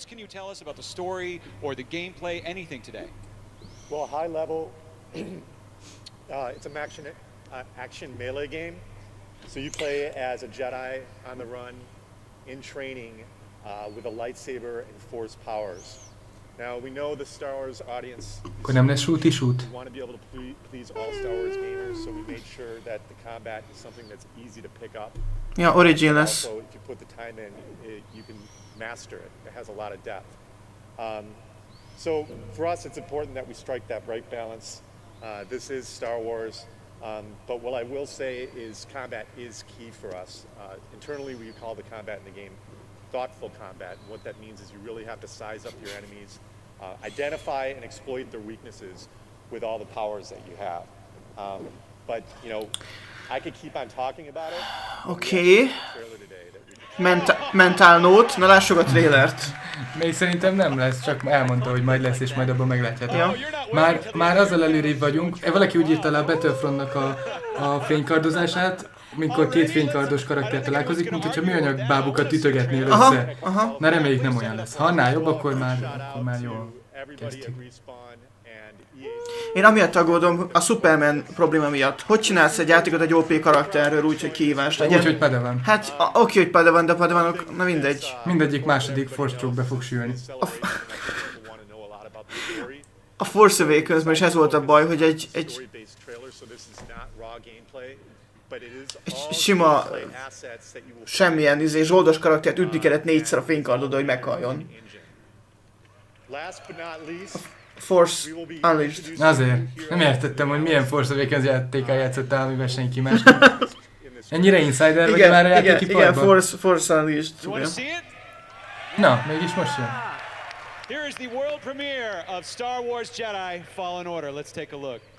Well, high level, uh, it's an action uh, action melee game. So you play as a Jedi on the run, in training, uh, with a lightsaber and force powers. Now we know the Star Wars audience. Akkor nem lesz shooty shoot. We want to be able to ple please all Star Wars gamers, so we made sure that the combat is something that's easy to pick up. Ja, Origin lesz. Also, if you put the time in, it, you can master it. It has a lot of depth. Um, so for us, it's important that we strike that right balance. Uh, this is Star Wars, um, but what I will say is combat is key for us. Uh, internally, we call the combat in the game thoughtful combat. And what that means is you really have to size up your enemies, uh, identify and exploit their weaknesses with all the powers that you have. Um, but, you know, I could keep on talking about it. Oké. Okay. Menta mentál note. Na lássuk a trailert. Még szerintem nem lesz, csak elmondta, hogy majd lesz, és majd abban meglátjátok. Ja. Már, már azzal előrébb vagyunk. Valaki úgy írta le a Battlefrontnak a, a fénykardozását, mikor két fénykardos karakter találkozik, mint hogyha műanyag bábukat ütögetnél össze. Aha, aha. Na reméljük nem olyan lesz. Ha annál jobb, akkor már, akkor már jól kezdjük. Én amiatt aggódom, a Superman probléma miatt. Hogy csinálsz egy játékot egy o pé karakterről úgy, hogy kihívás legyen? Úgy, hogy Padawan. Hát a- oké, okay, hogy Padawan, de Padawanok, na mindegy. Mindegyik második Force Stroke-be fog sülni. A Force Awakens-ben is ez volt a baj, hogy egy, egy, egy sima, semmilyen izé, zsoldos karaktert ütni kellett négyszer a fénykardodon, hogy meghalljon. Force Unleashed. Azért. Nem értettem, hogy milyen Force Awakens játékkal játszottál, amiben senki más. Ennyire insider vagy Igen, már a igen, igen, játékiparban? Force, Force Unleashed. You want to see it? Na, mégis most jön. Here is the world premiere of Star Wars Jedi Fallen Order. Let's take a look.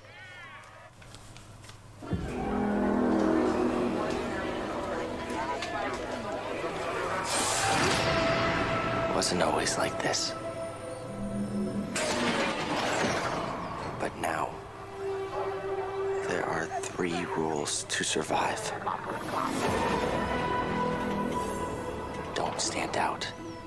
It wasn't always like this. But now, there are three rules to survive. Don't stand out.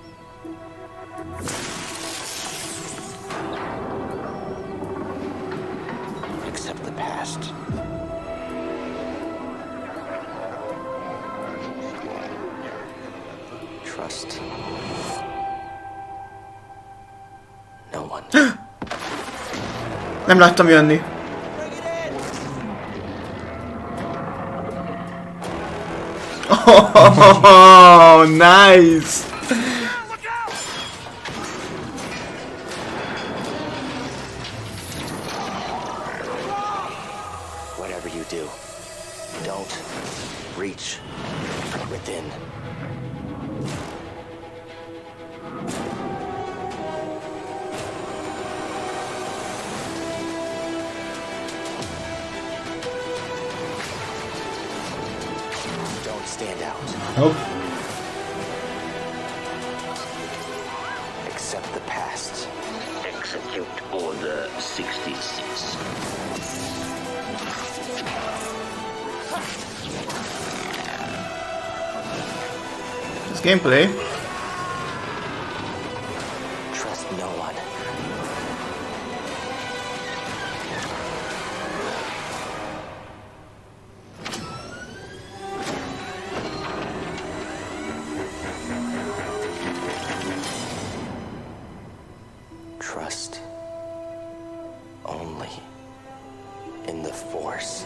Accept the past. Trust no one. Nem láttam jönni. Oh, nice! Whatever you do, don't reach within. Don't stand out. Hopp. Accept the past. Execute Order sixty-six. Ez gameplay. Trust no one. Trust only in the Force.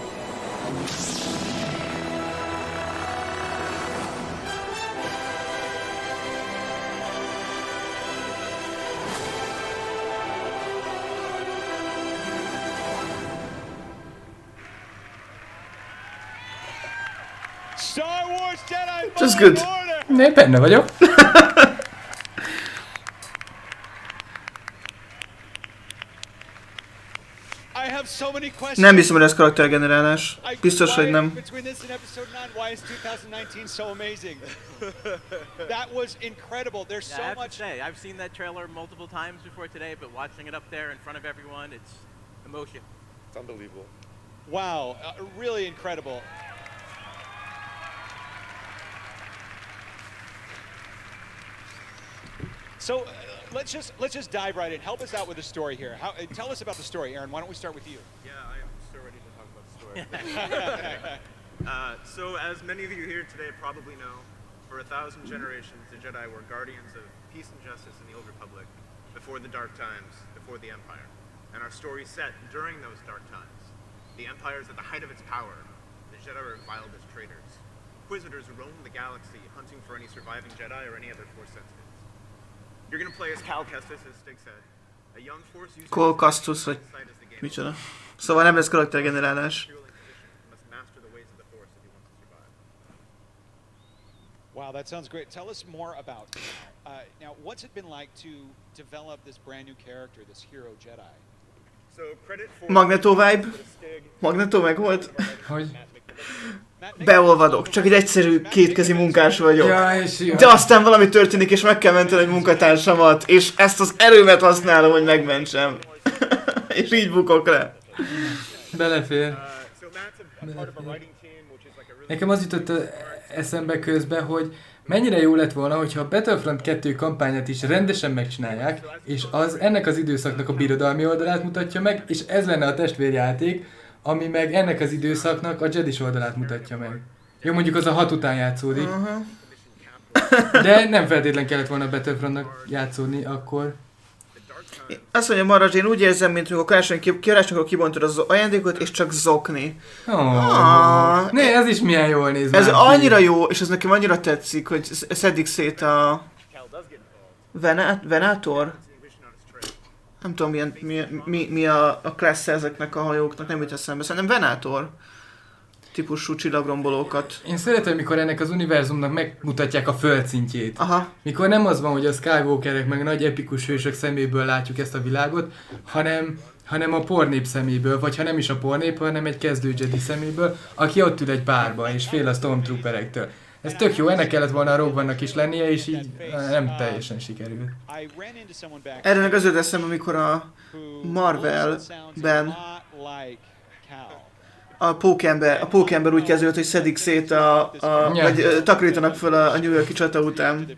Star Wars Jedi Just Fallen good. Order! Ne, benne vagyok. I have so many questions. Nem hiszem, hogy ez karaktergenerálás. Biztos, hogy nem. Between this and episode nine, why is twenty nineteen so amazing? That was incredible. There's Yeah, so I have much. to say, I've seen that trailer multiple times before today, but watching it up there in front of everyone, it's emotion. It's unbelievable. Wow, uh, really incredible. So uh, let's just let's just dive right in. Help us out with the story here. How, uh, tell us about the story, Aaron. Why don't we start with you? Yeah, I am so ready to talk about the story. uh, so, as many of you here today probably know, for a thousand generations, the Jedi were guardians of peace and justice in the Old Republic, before the Dark Times, before the Empire. And our story is set during those dark times. The Empire is at the height of its power. The Jedi are reviled as traitors. Inquisitors roam the galaxy, hunting for any surviving Jedi or any other Force sensitives. You're gonna play as Cal Kestis, as Stig said. A young Force user Cole Castus, vagy micsoda. Szóval nem lesz karaktergenerálás. Wow, that sounds great. Tell us more about. Uh, now, what's it been like to develop this brand new character, this hero Jedi? So credit for Magneto vibe. Magneto meg volt. Hogy? Beolvadok, csak egy egyszerű kétkezi munkás vagyok. Ja, és jó. De aztán valami történik, és meg kell menteni egy munkatársamat, és ezt az erőmet használom, hogy megmentsem. És így bukok le. Belefér. Belefér. Nekem az jutott eszembe közben, hogy mennyire jó lett volna, hogyha a Battlefront kettő kampányát is rendesen megcsinálják, és az ennek az időszaknak a birodalmi oldalát mutatja meg, és ez lenne a testvérjáték, ami meg ennek az időszaknak a Jedis oldalát mutatja meg. Jó, mondjuk az a hat után játszódik. Uh-huh. De nem feltétlen kellett volna a Battlefrontnak játszódni akkor. Azt mondja Maradzs, én úgy érzem, mint amikor karácsony kiadásnak kibontod az ajándékot, és csak zokni. Oh. Ah, ne, ez is milyen jól néz. Ez annyira ki. Jó, és ez nekem annyira tetszik, hogy szedik szét a... Venát, Venátor? Nem tudom, milyen, mi, mi, mi a, a klassz ezeknek a hajóknak, nem jut eszembe. Szerintem Venátor. típusú csillagrombolókat. Én szeretem, mikor ennek az univerzumnak megmutatják a földszintjét. Aha. Mikor nem az van, hogy a Skywalkerek meg a nagy epikus hősök szeméből látjuk ezt a világot, hanem, hanem a pornép szeméből, vagy ha nem is a pornép, hanem egy kezdő Jedi szeméből, aki ott ül egy bárba és fél a Stormtrooperektől. Ez tök jó, ennek kellett volna a Rogue One-nak is lennie, és így nem teljesen sikerült. Erre meg az jött eszembe, amikor a Marvel-ben a pókember, a pókember úgy kezdődött, hogy szedik szét a, a Ja. vagy ö, takarítanak föl a, a New York-i csata után.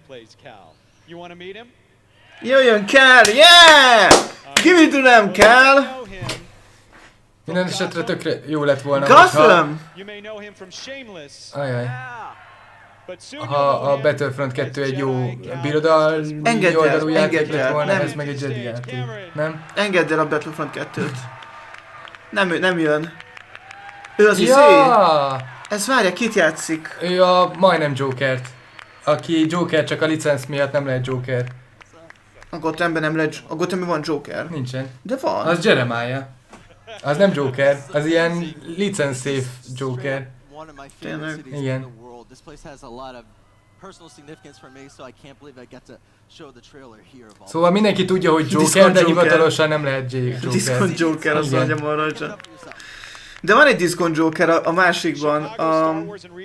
Jöjjön Cal, yeah! Give it to them, Cal! Minden esetre tökre jó lett volna, Gotham! Ajaj. Ha a Battlefront kettő egy jó birodalmi Engedd el, oldalú játék engedd lett el, volna, nem. ez meg egy Jedi játék. Nem? Engedd el a Battlefront kettőt. Nem, nem jön. Ő az izé? Ja! Ez várja, kit játszik? Ő a majdnem Jokert. Aki Joker, csak a licenc miatt nem lehet Joker. A Gothamben nem lehet, a Gothamben van Joker. Nincsen. De van. Az Jeremiah. Az nem Joker, az ilyen licenc safe Joker. Tényleg. Igen. This place has a lot of personal significance for me, so I can't believe I get to show the trailer here of all. Szóval mindenki tudja, hogy Joker, Discount de Joker. hivatalosan nem lehet J- Joker. Discount Joker, azt Igen. mondja Maradzsa. De van egy Discount Joker a, a másikban. A,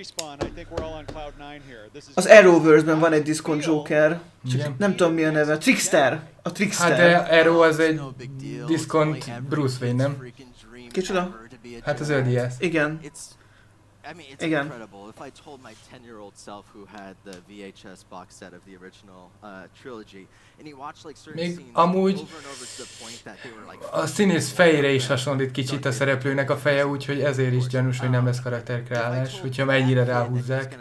az Arrowverse-ben van egy Discount Joker. Csak Igen. nem tudom mi a neve. Trickster. A Trickster. Hát de Arrow az egy diszkont Bruce Wayne, nem? Kicsoda? Hát az Ödiász. Igen. I mean, it's Igen. incredible. If I told my ten-year-old self who had the V H S box set of the original uh, trilogy, and he watched like certain Még scenes amúgy over and over to the point that they were like. a színész fejére is hasonlít kicsit a szereplőnek a feje, úgyhogy ezért is gyanús, hogy nem lesz karakterkreálás, hogyha mennyire ráhúzzák.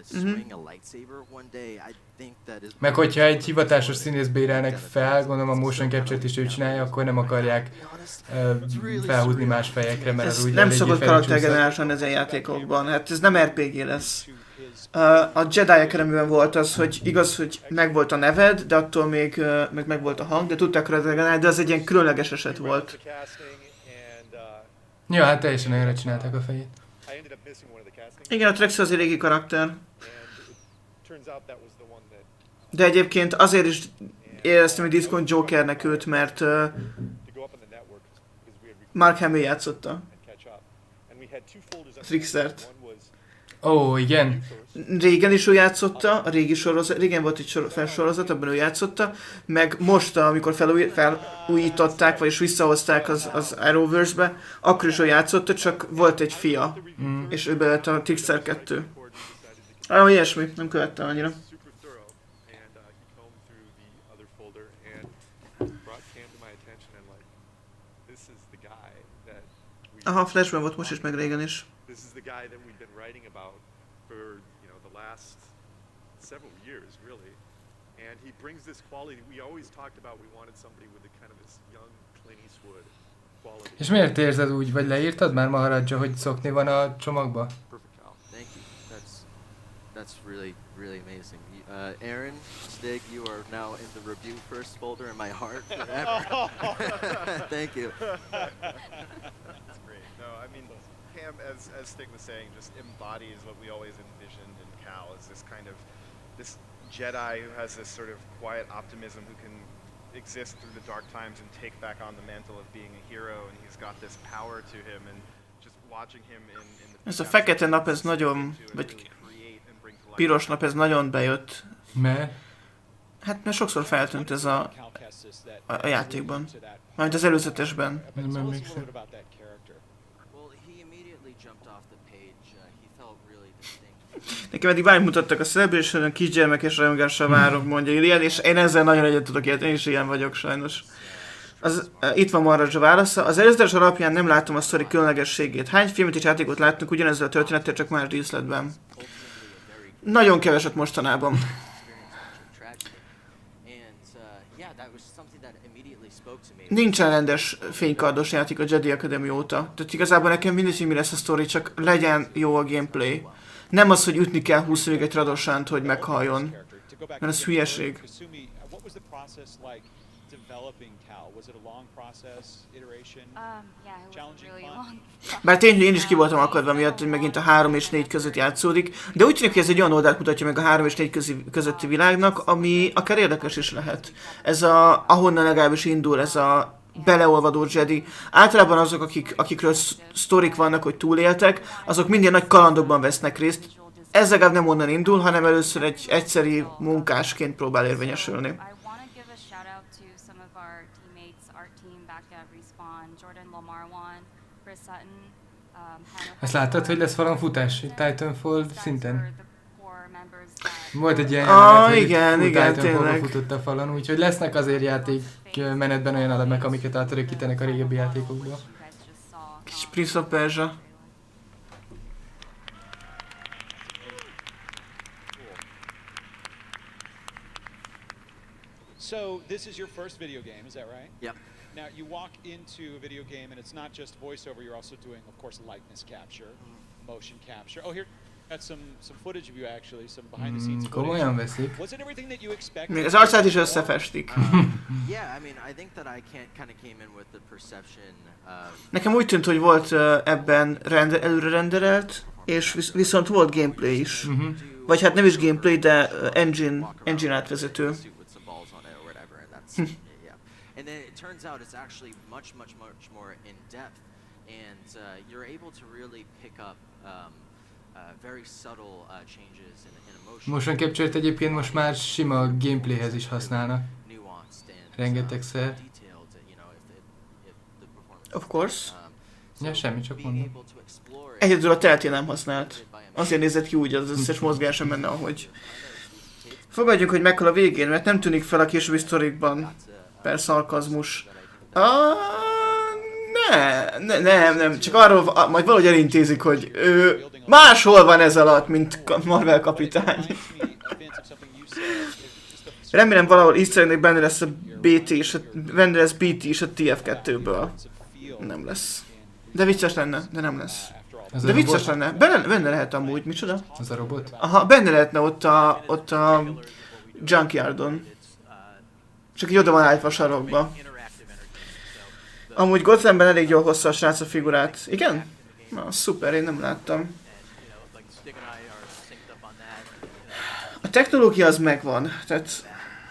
Meg hogyha egy hivatásos színész bérelnek fel, gondolom a motion capture-t is ő csinálja, akkor nem akarják uh, felhúzni más fejekre, mert az Ez úgy nem eléggé szokott felcsúszott. karaktergenerálisan ezen játékokban. Hát ez nem er pé gé lesz. Uh, a Jedi Academy-ben volt az, hogy igaz, hogy megvolt a neved, de attól még uh, meg megvolt a hang, de tudták karaktergenerálni, de az egy ilyen különleges eset volt. Ja, hát teljesen olyanra csinálták a fejét. Igen, a Trex az egy régi karakter. De egyébként azért is éreztem, hogy Discount Jokernek őt, mert uh, Mark Hamill játszotta. Trickstert. Ó, oh, igen. Régen is ő játszotta, a régi sorozat, régen volt egy sor, felsorozat, abban ő játszotta, meg most, amikor felúj, felújították, vagyis visszahozták az, az Arrowverse-be, akkor is ő játszotta, csak volt egy fia, Mm. és ő belett a Trickster kettő. Ah, ilyesmi, nem követtem annyira. Aha, Flashben volt most is, meg régen is. This is the guy that we've been writing about for, you know, the last several years, really. And he brings this quality. We always talked about we wanted somebody with a kind of this young Clint Eastwood quality. És miért érzed úgy, vagy leírtad már Maharadja, hogy szokni van a csomagba? Thank you. That's that's really really amazing. Uh, Aaron, Stig, you are now in the review first folder in my heart forever. Thank you. That's great. No, I mean, Cam, as as Stig was saying, just embodies what we always envisioned in Cal, is this kind of this Jedi who has this sort of quiet optimism, who can exist through the dark times and take back on the mantle of being a hero, and he's got this power to him, and just watching him in, in the Ez a fekete nap, ez nagyon, vagy piros nap, ez nagyon bejött. Mert? Hát mert sokszor feltűnt ez a, a, a játékban. Majd az előzetesben. Nem emlékszem. Nekem eddig bármit mutattak a szereplő, és olyan kisgyermekes rajongással várok, mondja ilyen, és én ezzel nagyon egyet tudok ilyet, én is ilyen vagyok sajnos. Az, uh, itt van Maharadja válasza. Az előzetes alapján nem látom a sztori különlegességét. Hány filmet és játékot láttunk ugyanezzel a történettel, csak más díszletben? Nagyon keveset mostanában. Nincsen rendes fénykardos játék a Jedi Academy óta. Tehát igazából nekem mindegy, hogy mi lesz a sztori, csak legyen jó a gameplay. Nem az, hogy ütni kell húsz évig egy Radosánt, hogy meghalljon. Mert ez hülyeség. developing Cal? Was it a long process, iteration? Um, yeah, it was Challenging really fun? long. Bár tényleg én is ki voltam akadva miatt, hogy megint a három és négy között játszódik, de úgy tűnik, hogy ez egy olyan oldalt mutatja meg a három és négy közi, közötti világnak, ami akár érdekes is lehet. Ez a, ahonnan legalábbis indul ez a beleolvadó Jedi. Általában azok, akik, akikről sztorik vannak, hogy túléltek, azok minden nagy kalandokban vesznek részt. Ez legalább nem onnan indul, hanem először egy egyszeri munkásként próbál érvényesülni. Ezt láttad, hogy lesz valami futás egy Titanfall szinten? Volt egy ilyen ah, jelenet, hogy igen, igen, Titanfall futott a falon, úgyhogy lesznek azért játék menetben olyan elemek, amiket átörökítenek a régebbi játékokból. Kis Prince of Persia. So this is your first video game, is that right? Yep. Now you walk into a video game and it's not just voiceover, you're also doing, of course, likeness capture, motion capture. Oh, here, got some some footage of you actually, some behind the scenes mm, komolyan veszik. Was it everything that you expected? Még az arcát is összefestik. Uh, yeah, I mean, I think that I can't kind of came in with the perception. Uh, Nekem úgy tűnt, hogy volt uh, ebben rende, előre renderelt, és visz, viszont volt gameplay is. Uh-huh. Vagy hát nem is gameplay, de uh, engine, engine átvezető. And then it turns out it's actually much, much, much more in depth, and uh, you're able to really pick up um, uh, very subtle uh, changes in, in emotion. Motion Capture-t egyébként most már sima gameplayhez is használnak. Rengetegszer. Of course. Ja, semmi, csak mondom. Egyedül a teltén nem használt. Azért nézett ki úgy az összes mozgása menne, ahogy. Fogadjuk, hogy meghal a végén, mert nem tűnik fel a későbbi sztorikban. Per szarkazmus. Ah, ne, ne, nem, nem, csak arról, majd valahogy elintézik, hogy ő máshol van ez alatt, mint Marvel kapitány. Remélem valahol easter eggnek benne lesz a bé té és a, benne lesz bé té és a té ef kettőből. Nem lesz. De vicces lenne, de nem lesz. Az de vicces lenne. Benne, benne lehet amúgy, micsoda? Az a robot? Aha, benne lehetne ott a, ott a Junkyardon. Csak így oda van állítva a sarokba. Amúgy Gothamben elég jól hozta a srác a figurát. Igen? Na, szuper, én nem láttam. A technológia az megvan, tehát...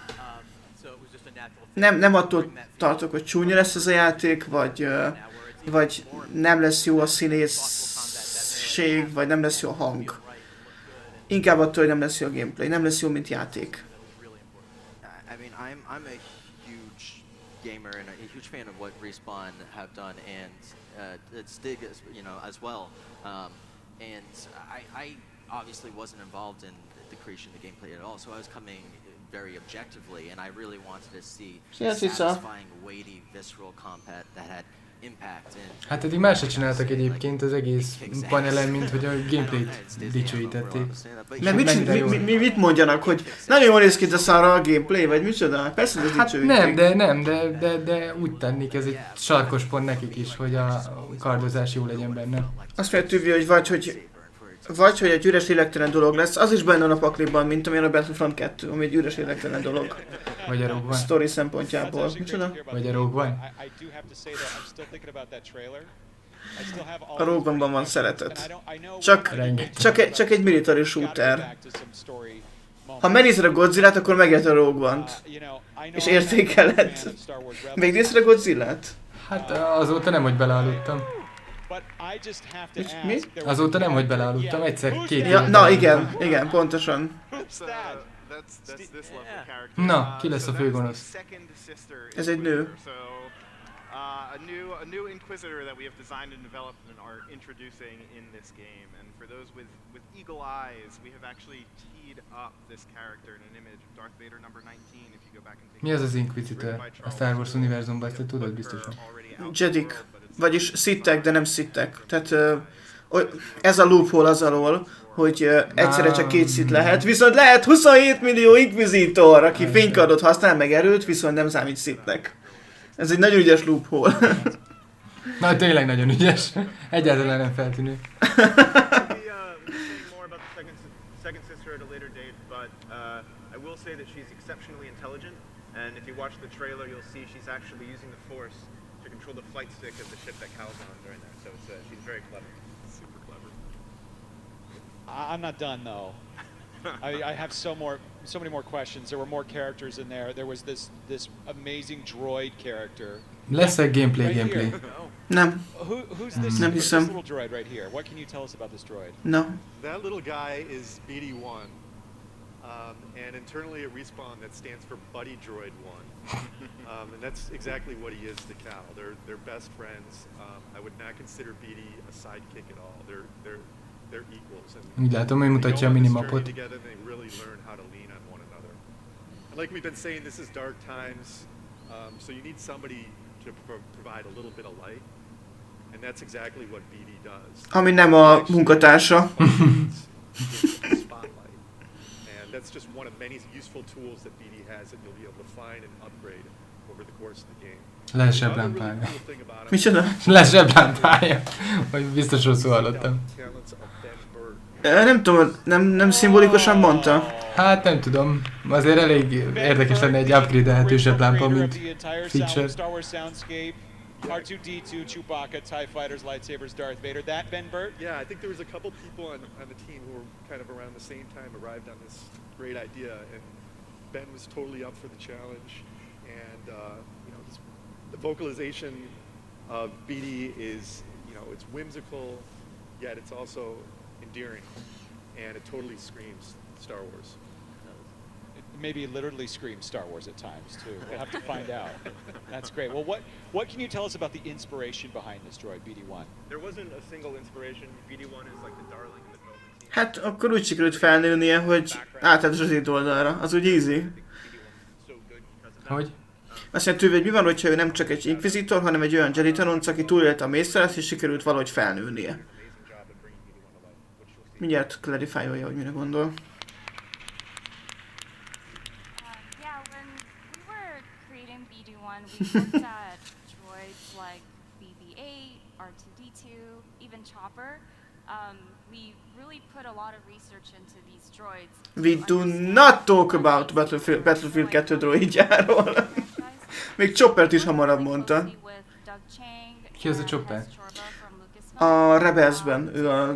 Nem, nem attól tartok, hogy csúnya lesz ez a játék, vagy, vagy nem lesz jó a színészség, vagy nem lesz jó a hang. Inkább attól, hogy nem lesz jó a gameplay, nem lesz jó, mint játék. I mean, I'm I'm a huge gamer and a huge fan of what Respawn have done, and uh, Stig, is, you know, as well. Um, and I, I obviously wasn't involved in the creation of the gameplay at all, so I was coming very objectively, and I really wanted to see yes, satisfying, weighty, visceral combat that had impact. And hát eddig más se csináltak egyébként az egész panelen, mint hogy a gameplayt dicsőítették. Mert mit, mi, mi, mi, mit mondjanak, hogy nagyon jól néz ki a szarra a gameplay, vagy micsoda? Persze, hogy hát dicsőítik. nem, de nem, de, de, de úgy tennék, ez egy sarkos pont nekik is, hogy a kardozás jó legyen benne. Azt mondja Tüvi, hogy vagy, hogy vagy, hogy egy üres lélektelen dolog lesz, az is benne a pakliban, mint amilyen a Battlefront kettő, ami egy üres lélektelen dolog. Vagy a Rogue One. Story szempontjából. Micsoda? Vagy a Rogue One. A Rogue One-ban van szeretet. Csak, csak, egy, csak egy military shooter. Ha megnézed a Godzilla-t, akkor megért a Rogue One-t. És értékeled. Megnézed a Godzilla-t? Hát azóta nem, hogy belealudtam. Mi? Azóta nem, hogy belealudtam, egyszer két ja, na igen, igen, pontosan. Na, ki lesz a főgonosz? Ez egy nő. Uh, a new a new Inquisitor that we have designed and developed and are introducing in this game. And for those with with eagle eyes, we have actually teed up this character in an image of Darth Vader number nineteen. If you go back and take Mi az az Inquisitor? A Star Wars univerzumban, ezt tudod biztosan? Jedik. Vagyis szittek, de nem szittek. Tehát uh, ez a loophole az alól, hogy uh, egyszerre csak két szit lehet, viszont lehet huszonhét millió Inquisitor, aki fénykardot használ meg erőt, viszont nem számít szitnek. Ez egy nagyon ügyes loophole. Na, tényleg nagyon ügyes. Egyáltalán nem feltűnő. And if you watch the trailer, you'll see she's actually using the Force to control the flight stick of the ship that Cal's on during that. So it's, uh, she's very clever. Super clever. I- I'm not done though. I, I have so more, so many more questions. There were more characters in there. There was this this amazing droid character. Lesz egy gameplay, Right gameplay. here. Nem. Who, who's this, Nem who's this hiszem. little droid right here? What can you tell us about this droid? No. That little guy is B D one. Um, and internally at Respawn, that stands for Buddy Droid One. um, and that's exactly what he is to Cal. They're they're best friends. Um, I would not consider B D a sidekick at all. They're they're they're equals. And Úgy látom, hogy they mutatja go a on this minimapot. journey together, they really learn how to lean on one another. And like we've been saying, this is dark times, um, so you need somebody to pro- provide a little bit of light, and that's exactly what B D does. Ami nem a munkatársa. Spotlight. And that's just one of many useful tools that B D has that you'll be able to find and upgrade over the course of the game. Lesz The other really zseblámpája. cool thing about it- Micsoda? Lesz zseblámpája. Vagy biztos rosszul hallottam. Talents of Ben Burtt. Ö, Nem tudom, nem, nem szimbolikusan mondta? Hát nem tudom. Azért elég érdekes lenne egy upgrade-elhető zseblámpa, mint feature. Star Wars soundscape. R two D two, Chewbacca, TIE fighters, lightsabers, Darth Vader. That Ben Burtt? Yeah, I think there was a couple people on, on the team who were kind of around the same time arrived on this great idea, and Ben was totally up for the challenge. And uh, you know, this, the vocalization of B D is, you know, it's whimsical, yet it's also endearing, and it totally screams Star Wars. It maybe literally screams Star Wars at times too. We'll have to find out. That's great. Well, what what can you tell us about the inspiration behind this droid, B D one? There wasn't a single inspiration. B D one is like the darling of the development team. Hát akkor úgy sikerült felnőnie, hogy átállt a sötét oldalra. Az úgy easy. Hogy? Azt jelenti, hogy mi van, hogyha ő nem csak egy Inquisitor, hanem egy olyan Jedi tanonc, aki túlélte a mészárlást, és sikerült valahogy felnőnie. Mindjárt clarify-olja, hogy mire gondol. Um, yeah, when we were creating B D one, we looked at droids like B B eight, R two D two, even Chopper. Um, we really put a lot of research into these droids. We do not talk about Battlefield, Battlefield kettő droidjáról. Még Choppert is hamarabb mondta. Ki az a Chopper? A Rebelsben, ő a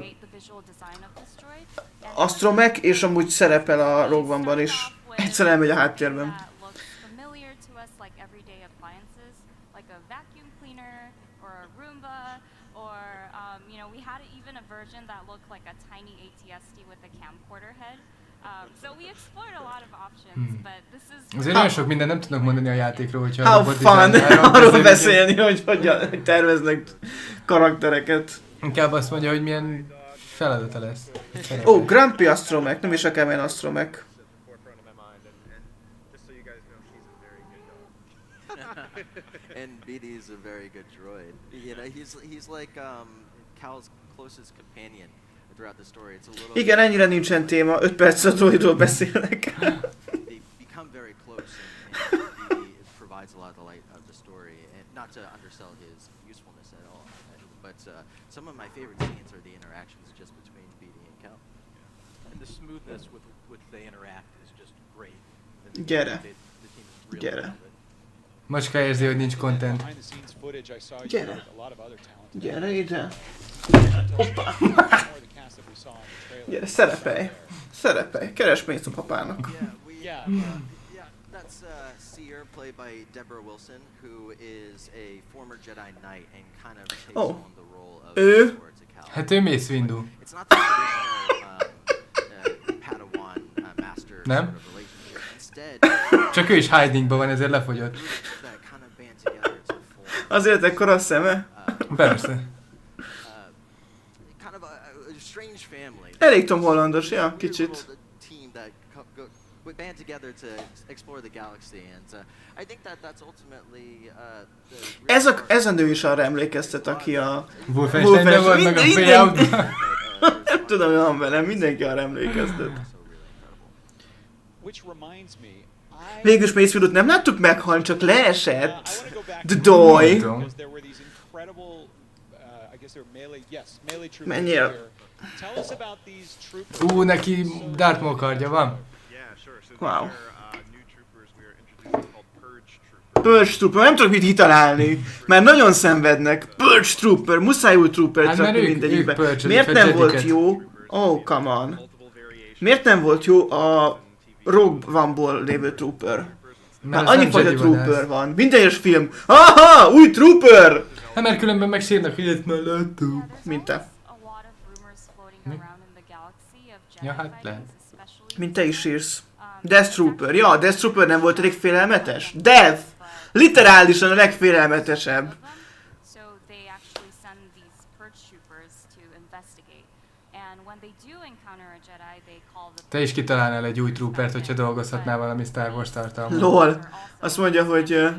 Astromech, és amúgy szerepel a Rogue One-ban is. Egyszer elmegy a háttérben. Hmm. Azért nagyon sok minden nem tudnak mondani a játékról, hogyha How robot fun! designerről Arról beszélünk. beszélni, hogy hogyan terveznek karaktereket. Inkább azt mondja, hogy milyen feladata lesz. Ó, oh, Grumpy Astromech, nem is akármilyen Astromech. And B D is a very good droid. You know, he's he's like um, Cal's closest companion throughout the story. It's a little. Igen, ennyire nincsen téma, öt perc a droidról beszélnek. They become very close, and, and he provides a lot of the light of the story, and not to undersell his usefulness at all. But uh, some of my favorite scenes are the interactions just between B D and Cal. And the smoothness with which they interact is just great. Gyere. Gyere. Macska érzi, hogy nincs content. Gyere. Gyere ide. Hoppá. Gyere, szerepelj. Szerepelj. Keresd pénzt a papának. Yeah, yeah, yeah. That's uh, Seer, played by Deborah Wilson, who is a former Jedi Knight and kind of takes Oh. on the role of Ő? mentor to Cal. Hát ő Mace Windu. It's not the traditional um, uh, Padawan uh, master Nem? sort of relationship. Instead, Csak ő is hidingban van, ezért lefogyott. that kind of band together to form Azért ekkora a szeme? Persze. kind of a, a strange family. Elég Tom Hollandos, ja, kicsit. Team that co- go, we band together to explore the galaxy, and uh, I think that that's ultimately uh, the. Ez a, ez a nő is arra emlékeztet, aki a... Wolfensteinben volt, meg a Payout-ban. Nem tudom, hogy van velem, mindenki arra emlékeztet. Végülis Mace Windu-t nem láttuk meghalni, csak leesett. The Doy. Menjél. Ú, neki Darth Maul kardja van. Wow. Purge Trooper, nem tudok mit kitalálni, mert nagyon szenvednek. Purge Trooper, muszáj új Trooper Hát csak mert ők- mindegyikbe. ők purge-ölik Miért a nem volt Jediket. jó? Oh, come on. Miért nem volt jó a Rogue One-ból lévő Trooper? Mert Már az annyi nem fajta Jedi Trooper vadász. van. Minden egyes film. Aha, új Trooper! Hát mert különben meg sírnak, hogy ezt már láttuk. Yeah, there's Mint te. always a lot of rumors floating Mi? around in the galaxy of Jedi Ja, hát fightings, lehet. especially Mint te is sírsz. um, Death Trooper. Ja, Death Trooper nem volt elég félelmetes? Death! Literálisan a legfélelmetesebb. So they actually send these purge troopers to investigate. And when they do encounter a Jedi, they call the Te is kitalálnál egy új troopert, hogyha dolgozhatnál valami Star Wars tartalmat. Lol. Azt mondja, hogy, ö,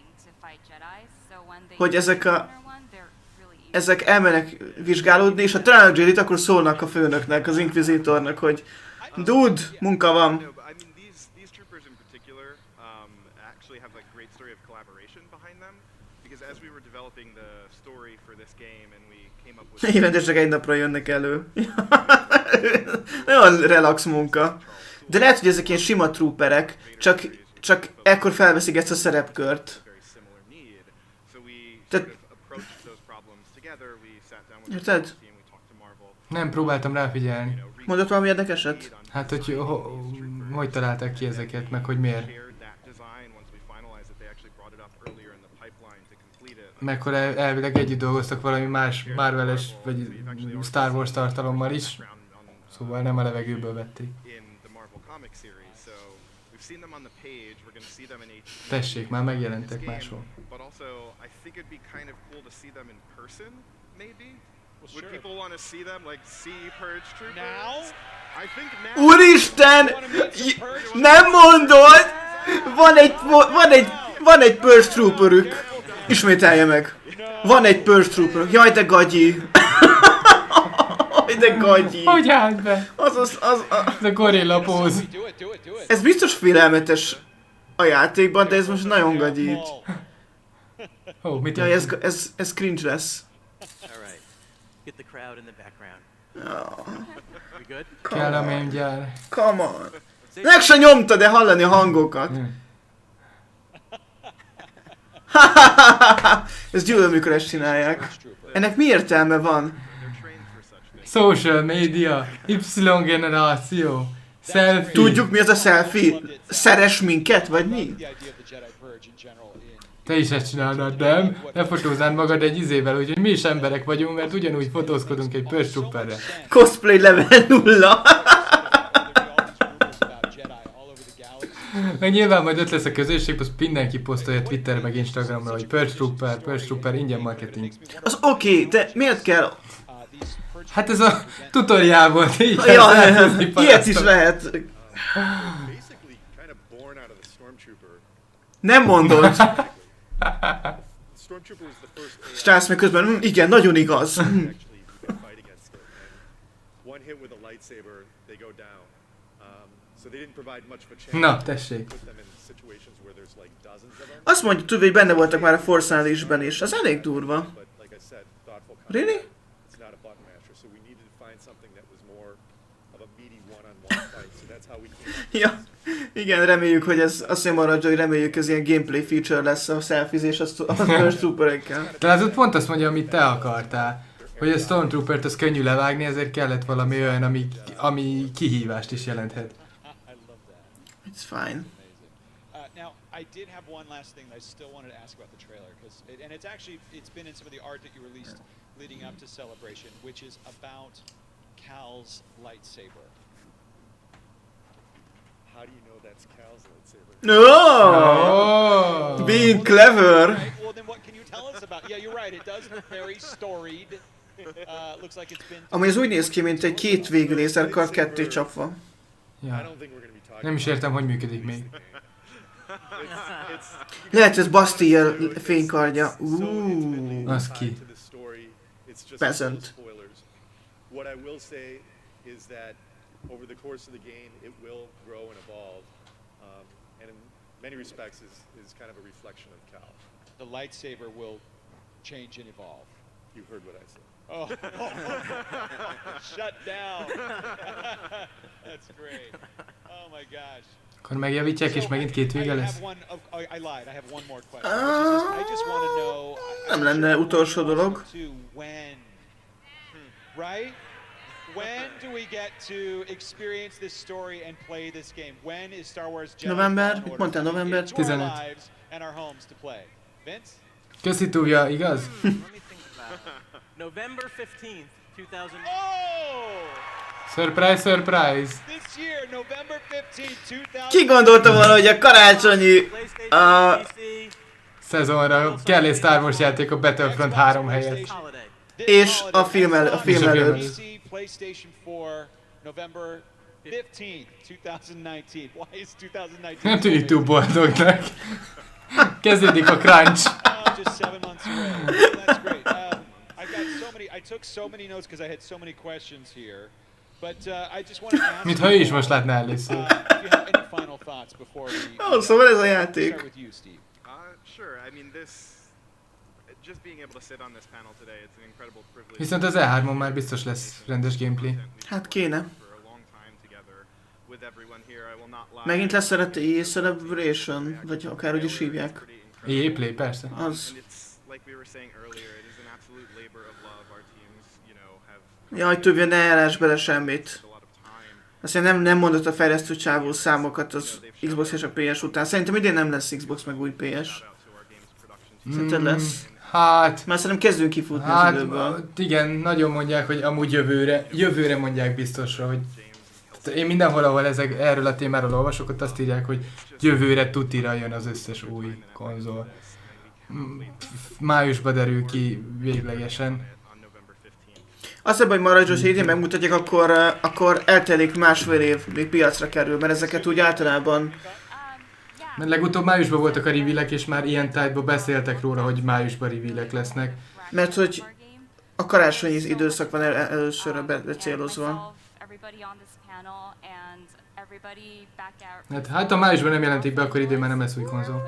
hogy ezek a... Ezek elmennek vizsgálódni, és ha találnak Jedit, akkor szólnak a főnöknek, az Inquisitornak, hogy Dude, munka van. No, but I mean these these troopers in particular um, actually have like great story of collaboration behind them because as we were developing the story for this game and we came up with Évente csak egy napra jönnek elő. Nagyon relax munka. De lehet, hogy ezek ilyen sima trooperek, csak, csak ekkor felveszik ezt a szerepkört. very similar need. So we Tehát- sort of approached those problems together. We sat down with Érted? the team, we talked to Marvel. Nem, próbáltam ráfigyelni. Mondott valami érdekeset? Hát, hogy ho, hogy találták ki ezeket, meg hogy miért. Shared that design once we finalized it. They actually brought it up earlier in the pipeline to complete it. Meg akkor el, elvileg együtt dolgoztak valami más Marvel-es vagy Star Wars tartalommal is. Szóval nem a levegőből vették. In the Marvel comic series, so we've seen them on the page. We're going to see them in H D. Tessék, már in megjelentek this game, máshol. But also, I think it'd be kind of cool to see them in person, maybe. Well, Would sure. people want to see them, like, see Purge Troopers? Now? I think now. Úristen! J- Nem mondod! Van egy, van egy, van egy Purge Trooperük. Ismételje meg. Van egy Purge Trooper. Jaj, de gagyi. Jaj, de gagyi. Hogy állt be? Az, az, az, az, Ez a gorilla póz. Do it, do it, do it. ez biztos félelmetes a játékban, de ez most nagyon gagyi. Ó, mit Jaj, ez, történt? ez, ez cringe lesz. All right. Get the crowd in the background. Oh, We good? Kell a mémgyár. come on. Meg se nyomta, de hallani a hangokat. Ez gyűlöm, mikor ezt csinálják. Ennek mi értelme van? Social media, Y generáció, selfie. Tudjuk, mi az a selfie? Szeres minket, vagy mi? The idea of the Jedi Purge in general in Te is ezt csinálnád, nem? Ne fotóznád magad egy izével, úgyhogy mi is emberek vagyunk, mert ugyanúgy fotózkodunk egy Purge Trooperre. Cosplay level nulla. Meg nyilván majd ott lesz a közösség, azt mindenki posztolja Twitterre meg Instagramra, hogy Purge Trooper, Purge Trooper, ingyen marketing. Az oké, okay, de miért kell? Hát ez a tutoriál volt, így kell Ja, szervezni ilyet parasztok. is lehet. Basically, kind of born out of the Stormtrooper. Nem mondod. Stormtrooper was the first A I Stász meg közben, mm, igen, nagyon igaz. to actually fight against it. And one hit with a lightsaber, they go down. Um, so they didn't provide much of a chance Na, to tessék. put them in situations where there's like dozens of them. Azt mondja, tudod, hogy benne voltak már a Force Unleashed-ben is. Az elég durva. But like I said, thoughtful Really? combat. It's not a button masher, so we needed to find something that was more of a meaty one-on-one fight. So that's how we came up Ja, igen, reméljük, hogy ez, azt mondja maradja, hogy reméljük, ez ilyen gameplay feature lesz a selfiezés a sto- a Purge Trooperekkel. De az ott pont azt mondja, amit te akartál. Hogy a Stormtroopert az könnyű levágni, ezért kellett valami olyan, ami, ami kihívást is jelenthet. I love that. It's fine. Uh, now, I did have one last thing that I still wanted to ask about the trailer, because it, and it's actually it's been in some of the art that you released leading up to Celebration, which is about Cal's lightsaber. How do you know that's Cal's lightsaber? Oh! Oh! Being clever! Right? Well, then what can you tell us about? Yeah, you're right. It does look very storied. Uh, looks like it's been. Ami az úgy néz ki, mint egy két végű lézerkard ketté csapva. I Ja. don't think we're going to be talking Nem is about értem, hogy működik még. It's, it's, Lehet, ez Bastille fénykardja. so Uuuuh. intimately Az tied ki. to the story, it's just Peasant. full of spoilers. What I will say is that over the course of the game, it will grow and evolve, um, and in many respects is, is kind of a reflection of Cal. The lightsaber will change and evolve. You heard what I said. Oh, shut down. That's great. Oh my gosh. Akkor megjavítják, és megint két vége lesz? Nem lenne utolsó dolog. Right? When do we get to experience this story and play this game? When is Star Wars Jedi November? Mit mondtál, november? tizenöt. And our homes to play? Vince? Köszi Túvja, igaz? November fifteenth, two thousand. Oh! Surprise, surprise! This year, November fifteenth, two thousand. Ki gondolta volna, hogy a karácsonyi a szezonra kell egy Star Wars játék a Battlefront három helyett. És a film, el, a film előtt. PlayStation four, November fifteenth, twenty nineteen. Why is twenty nineteen? Nem tűnik túl boldognak. Kezdődik a crunch. Oh, just seven months away. Well, that's great. Um, I got so many. I took so many notes because I had so many questions here. But uh, I just want to ask. Mintha ő is most látná először. Uh, if you have any final thoughts before we. Oh, szóval ez a játék. Start with you, Steve. Uh, sure. I mean, this. Just being able to sit on this panel today, it's an incredible privilege. Viszont az E három-on már biztos lesz rendes gameplay. Hát kéne. Megint lesz szerette E A Celebration, vagy akárhogy is hívják. E A Play, persze. Az. Jaj, többje ne elás bele semmit. Aztán nem, nem mondott a fejlesztő csávó számokat az Xbox és a P S után. Szerintem idén nem lesz Xbox meg új P S. Szerinted lesz? Hát... Már szerintem kezdünk kifutni hát, az időből. Igen, nagyon mondják, hogy amúgy jövőre, jövőre mondják biztosra, hogy... Én mindenhol, ahol ezek, erről a témáról olvasok, ott azt írják, hogy jövőre tutira jön az összes új konzol. Májusban derül ki véglegesen. Azt hiszem, hogy maradjon, hogy idén megmutatják, akkor, akkor eltelik másfél év, még piacra kerül, mert ezeket úgy általában... Mert legutóbb májusban voltak a reveal-ek, és már ilyen tájban beszéltek róla, hogy májusban reveal-ek lesznek. Mert hogy a karácsonyi időszak van el, először becélozva. Hát, hát ha májusban nem jelentik be, akkor idén már nem lesz új konzol.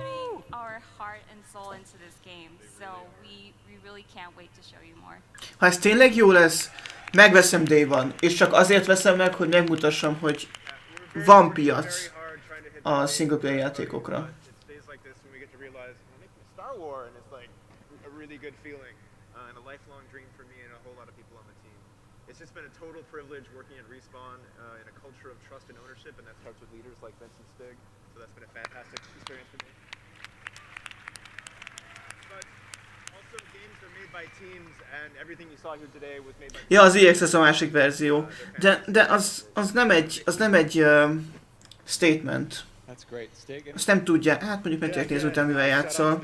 Ha ez tényleg jó lesz, megveszem Day One, és csak azért veszem meg, hogy megmutassam, hogy van piac a single player játékokra. It's just been a total privilege working at Respawn uh, in a culture of trust and ownership, and that starts with leaders like Vince and Stig. So that's been a fantastic experience for me. But also games are made by teams, and everything you saw here today was made by teams. Ja, az E X S a másik verzió. De, de az, az nem egy, az nem egy uh, statement. That's great. Stig. Azt nem tudja, hát mondjuk meg tudják nézni utána, mivel játszol.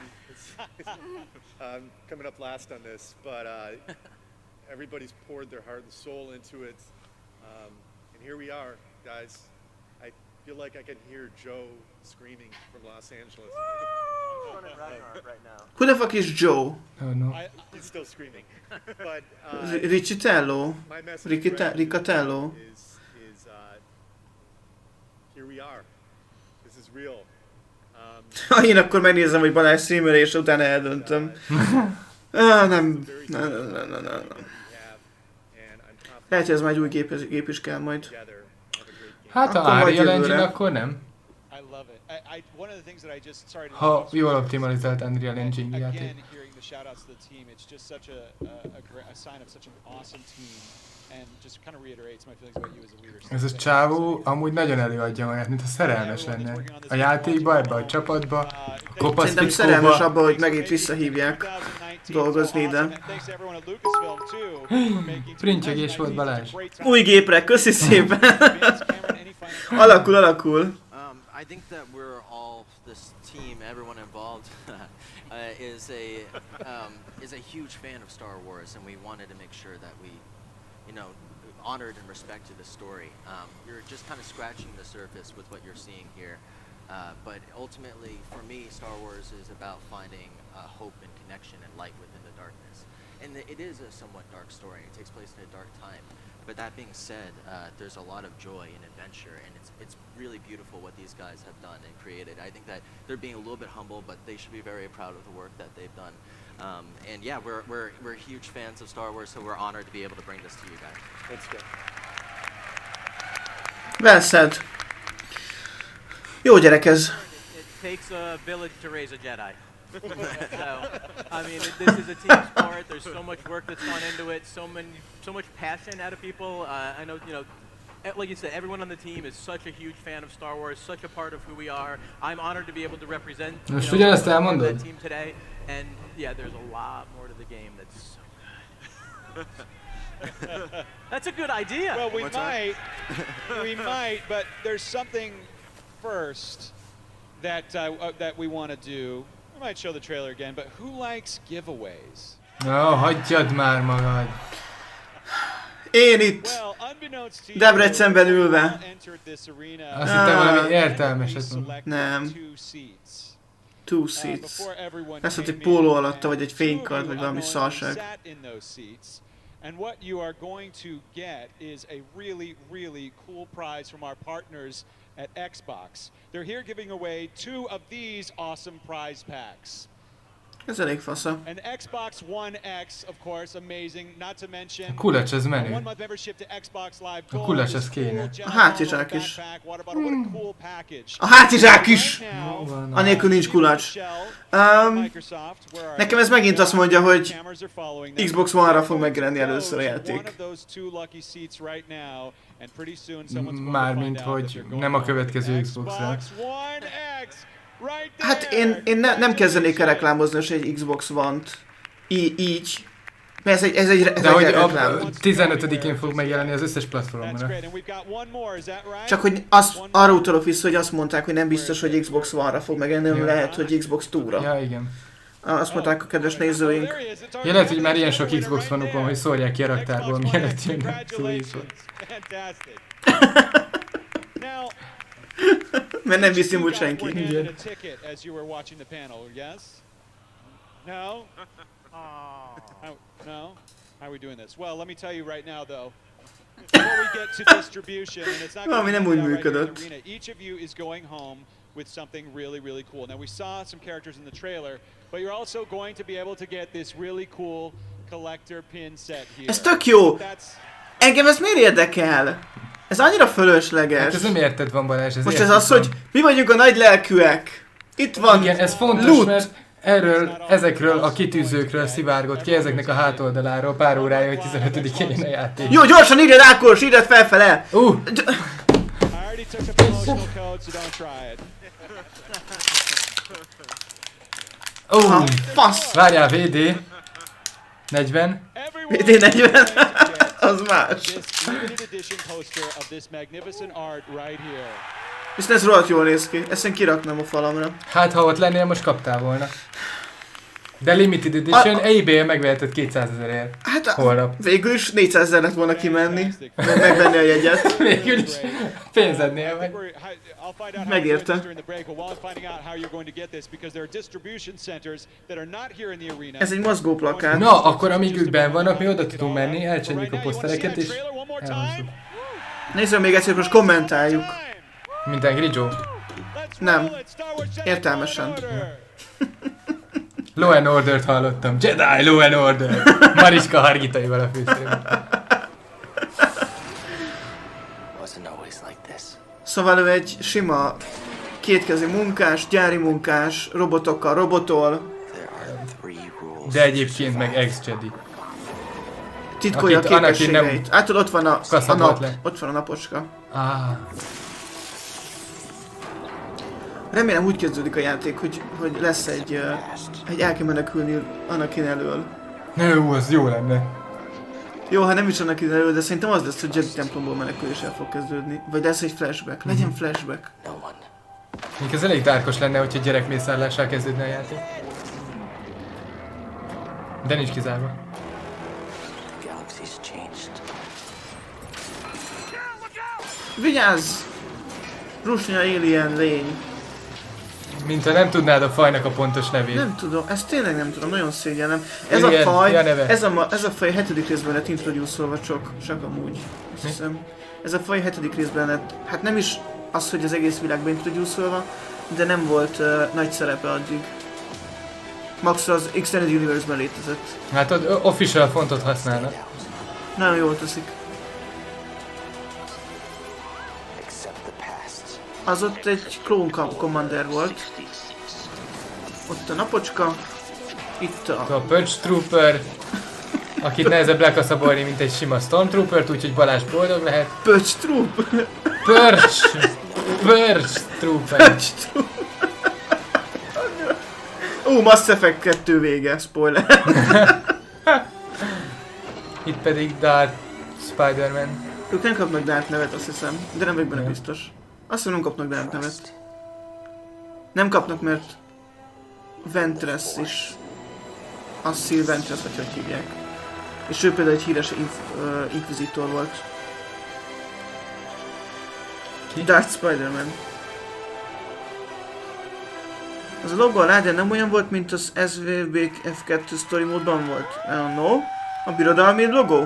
um, coming up last on this, but uh, everybody's poured their heart and soul into it, um, and here we are, guys. I feel like I can hear Joe screaming from Los Angeles. Who the fuck is Joe? Oh, no. He's still screaming. But uh, Riccitello? my message Riccita- Riccatello? is, is uh, here we are. This is real. Um, Én akkor megnézem, hogy Balázs streamer, és utána eldöntöm. Ah, nem. Nem, nem, nem, nem, nem. Lehet, hogy ez már egy új gép, gép is kell majd. Hát ha Unreal Engine, akkor nem. Ha jól optimalizált Unreal Engine játék. Ez a csávó amúgy nagyon előadja magát, mint a szerelmes lenne. A játékba, ebbe a csapatba, a kopasz Szerintem szerelmes abba, hogy megint visszahívják dolgozni ide. Printyegés volt Balázs. Új gépre, köszi szépen! Alakul, alakul. Um, I think that we're all, this team, everyone involved, uh, is a um, is a huge fan of Star Wars, and we wanted to make sure that we, you know, honored and respected the story. Um, you're just kind of scratching the surface with what you're seeing here, uh, but ultimately, for me, Star Wars is about finding uh, hope and connection and light within the darkness. And it is a somewhat dark story. It takes place in a dark time. But that being said, uh, there's a lot of joy and adventure, and it's it's really beautiful what these guys have done and created. I think that they're being a little bit humble, but they should be very proud of the work that they've done. Um, and yeah, we're we're we're huge fans of Star Wars, so we're honored to be able to bring this to you guys. That's good. Well said. Jó gyerek ez. It takes a village to raise a Jedi. So, I mean, it, this is a team sport. There's so much work that's gone into it. So many, so much passion out of people. Uh, I know, you know, like you said, everyone on the team is such a huge fan of Star Wars, such a part of who we are. I'm honored to be able to represent you Most know, ugyanezt that elmondod? team today. And yeah, there's a lot more to the game that's so good. That's a good idea. Well, we What's that? might, we might, but there's something first that uh, uh, that we want to do. We might show the trailer again, but who likes giveaways? No, hagyjad már magad. Én itt. Well, unbeknownst to you, Debrecenben we all ülve. entered this arena. Azt hittem valami Ah. értelmeset We mondani. selected Nem. two seats. Two Uh, seats. before everyone Lesz ott came egy póló in, alatta, vagy and egy two of fénykard, you vagy valami unknowingly szarság. sat in those seats. And what you are going to get is a really, really cool prize from our partners at Xbox. They're here giving away two of these awesome prize packs. Ez elég fasza. An Xbox One X, of course, amazing. Not to mention A kulacs ez a menő. one-month membership to Xbox Live A Gold. kulacs this ez kéne. cool Jedi A hátizsák Marvel is. backpack, water bottle. What a cool package. A hátizsák is! Right now, Van, Anélkül nincs kulacs. Michelle, Um, Microsoft, where are nekem you? ez megint azt mondja, hogy Cameras are following them. Xbox One-ra fog megjelenni először a One játék. of those two lucky seats right now, and pretty soon someone's going to Mármint, find out hogy that they're going nem a home következő with Xbox-ra. Xbox One X, right there. Hát én, én ne, nem kezdenék el reklámozni most egy Xbox One-t. Í- így. Mert ez egy, ez egy, ez De egy hogy reklám. a tizenötödikén fog megjelenni az összes That's platformra. great, and we've got one more, is that right? Csak hogy azt, arra utalok vissza, hogy azt mondták, hogy nem biztos, hogy Xbox One-ra fog megjelenni, hanem Ja. lehet, hogy Xbox Two-ra. Ja, igen. Azt mondták a kedves nézőink. There he is. It's our Ja, lehet, hogy már ilyen winner sok Xbox right vanuk van, there. hogy szórják ki a raktárból, Xbox One mielőtt X, jönnek. Szóval így van. congratulations. Fantastic. Now, Mert nem viszi you úgy guys senki. were Igen. handed a ticket as you were watching the panel, yes? No? How, no? How are we doing this? Well, let me tell you right now, though. Before we get to distribution, and it's not going Valami to nem be úgy right here in the működött. arena, each of you is going home with something really, really cool. Now, we saw some characters in the trailer, but you're also going to be able to get this really cool collector pin set here. Ez tök jó! That's Engem ez miért érdekel? Ez annyira fölösleges. Hát ez nem érted van, Balázs, ez Most ez érted az, hogy van. mi vagyunk a nagy lelkűek. Itt van Igen, ez fontos, loot. mert erről, ezekről a kitűzőkről szivárgott ki, ezeknek a hátoldaláról pár órája, hogy tizenötödikén jön a játék. Jó, gyorsan írjad Ákos, írjad felfele! Uh, I already took the promotional code, so don't try it. uh, Ha, fasz! várjál, vé dé negyven. Everyone vé dé negyven, is going to get az más. this limited edition poster of this magnificent art right here. Viszont ez rohadt jól néz ki, ezt én kiraknám a falamra. Hát, ha ott lennél, most kaptál volna. De Limited Edition, A- eBay-en megvehetett kétszázezer Hát a- holnap. végül is négyszázezer lett volna kimenni, meg megvenni a jegyet. Végül is pénzednél I think meg. we're, hi- I'll find out how Megérte. it works during the break, but while I'm finding out how you're going to get this, because there are distribution centers that are not here in the arena. Ez egy mozgó plakát. Na, akkor amíg ők benn vannak, mi oda tudunk menni, elcsendjük a posztereket és Trailer one more elhozzuk. time. Nézzük még egyszer, most kommentáljuk. Mint Angry Joe. Let's Nem. roll it. Star Wars Jedi Értelmesen. Fallen Order. Law and Order-t hallottam. Jedi Law and Order. Mariska Hargitaival a főszerepben. Wasn't always like this. Szóval ő egy sima kétkezi munkás, gyári munkás, robotokkal robotol, There are three rules. De egyébként meg ex-Jedi. titkolja a Akit Anakin képességeit. nem Ától ott van a, a kaszabolt nap, le. ott van a napocska. Ah, Remélem úgy kezdődik a játék, hogy, hogy lesz egy, uh, egy el kell menekülni Anakin elől. jó, az jó lenne. Jó, ha nem is Anakin elől, de szerintem az lesz, hogy Jedi templomból meneküléssel fog kezdődni. Vagy lesz egy flashback. Legyen flashback. No one. Még ez elég dárkos lenne, hogyha gyerekmészárlással kezdődne a játék. De nincs kizárva. The galaxy's changed. Vigyázz! Rusnya alien lény. Mint ha nem tudnád a fajnak a pontos nevét. Nem tudom, ezt tényleg nem tudom, nagyon szégyellem. Ez Alien, a faj, mi a neve? ez a, ma- ez a faj a hetedik részben lett introduce-olva csak, csak amúgy. Azt Mi? hiszem. Ez a faj a hetedik részben lett, hát nem is az, hogy az egész világban introduce-olva, de nem volt uh, nagy szerepe addig. Max az Extended Universe-ben létezett. Hát ott official fontot használnak. Nagyon jól teszik. Accept the past. az ott egy Clone Commander volt. Ott a napocska, itt a... A Purge Trooper, akit nehezebb lekaszabolni, mint egy sima Stormtroopert, úgyhogy Balázs boldog lehet. Purge Trooper! Purge! Purge Trooper! Purge Trooper! Ó, Mass Effect kettő vége, spoiler! Itt pedig Darth Spider-Man. Ők nem kapnak Darth nevet, azt hiszem, de nem vagyok benne biztos. Azt hiszem, nem kapnak Darth nevet. Nem kapnak, mert Ventress is. Az Sil Ventress, vagy hogy hívják. És ő például egy híres inf- uh, Inquisitor volt. Ki? Darth Spider-Man. Az a logo a Raiden nem olyan volt, mint az es vé bé ef kettő story módban volt. I don't know. A birodalmi logo?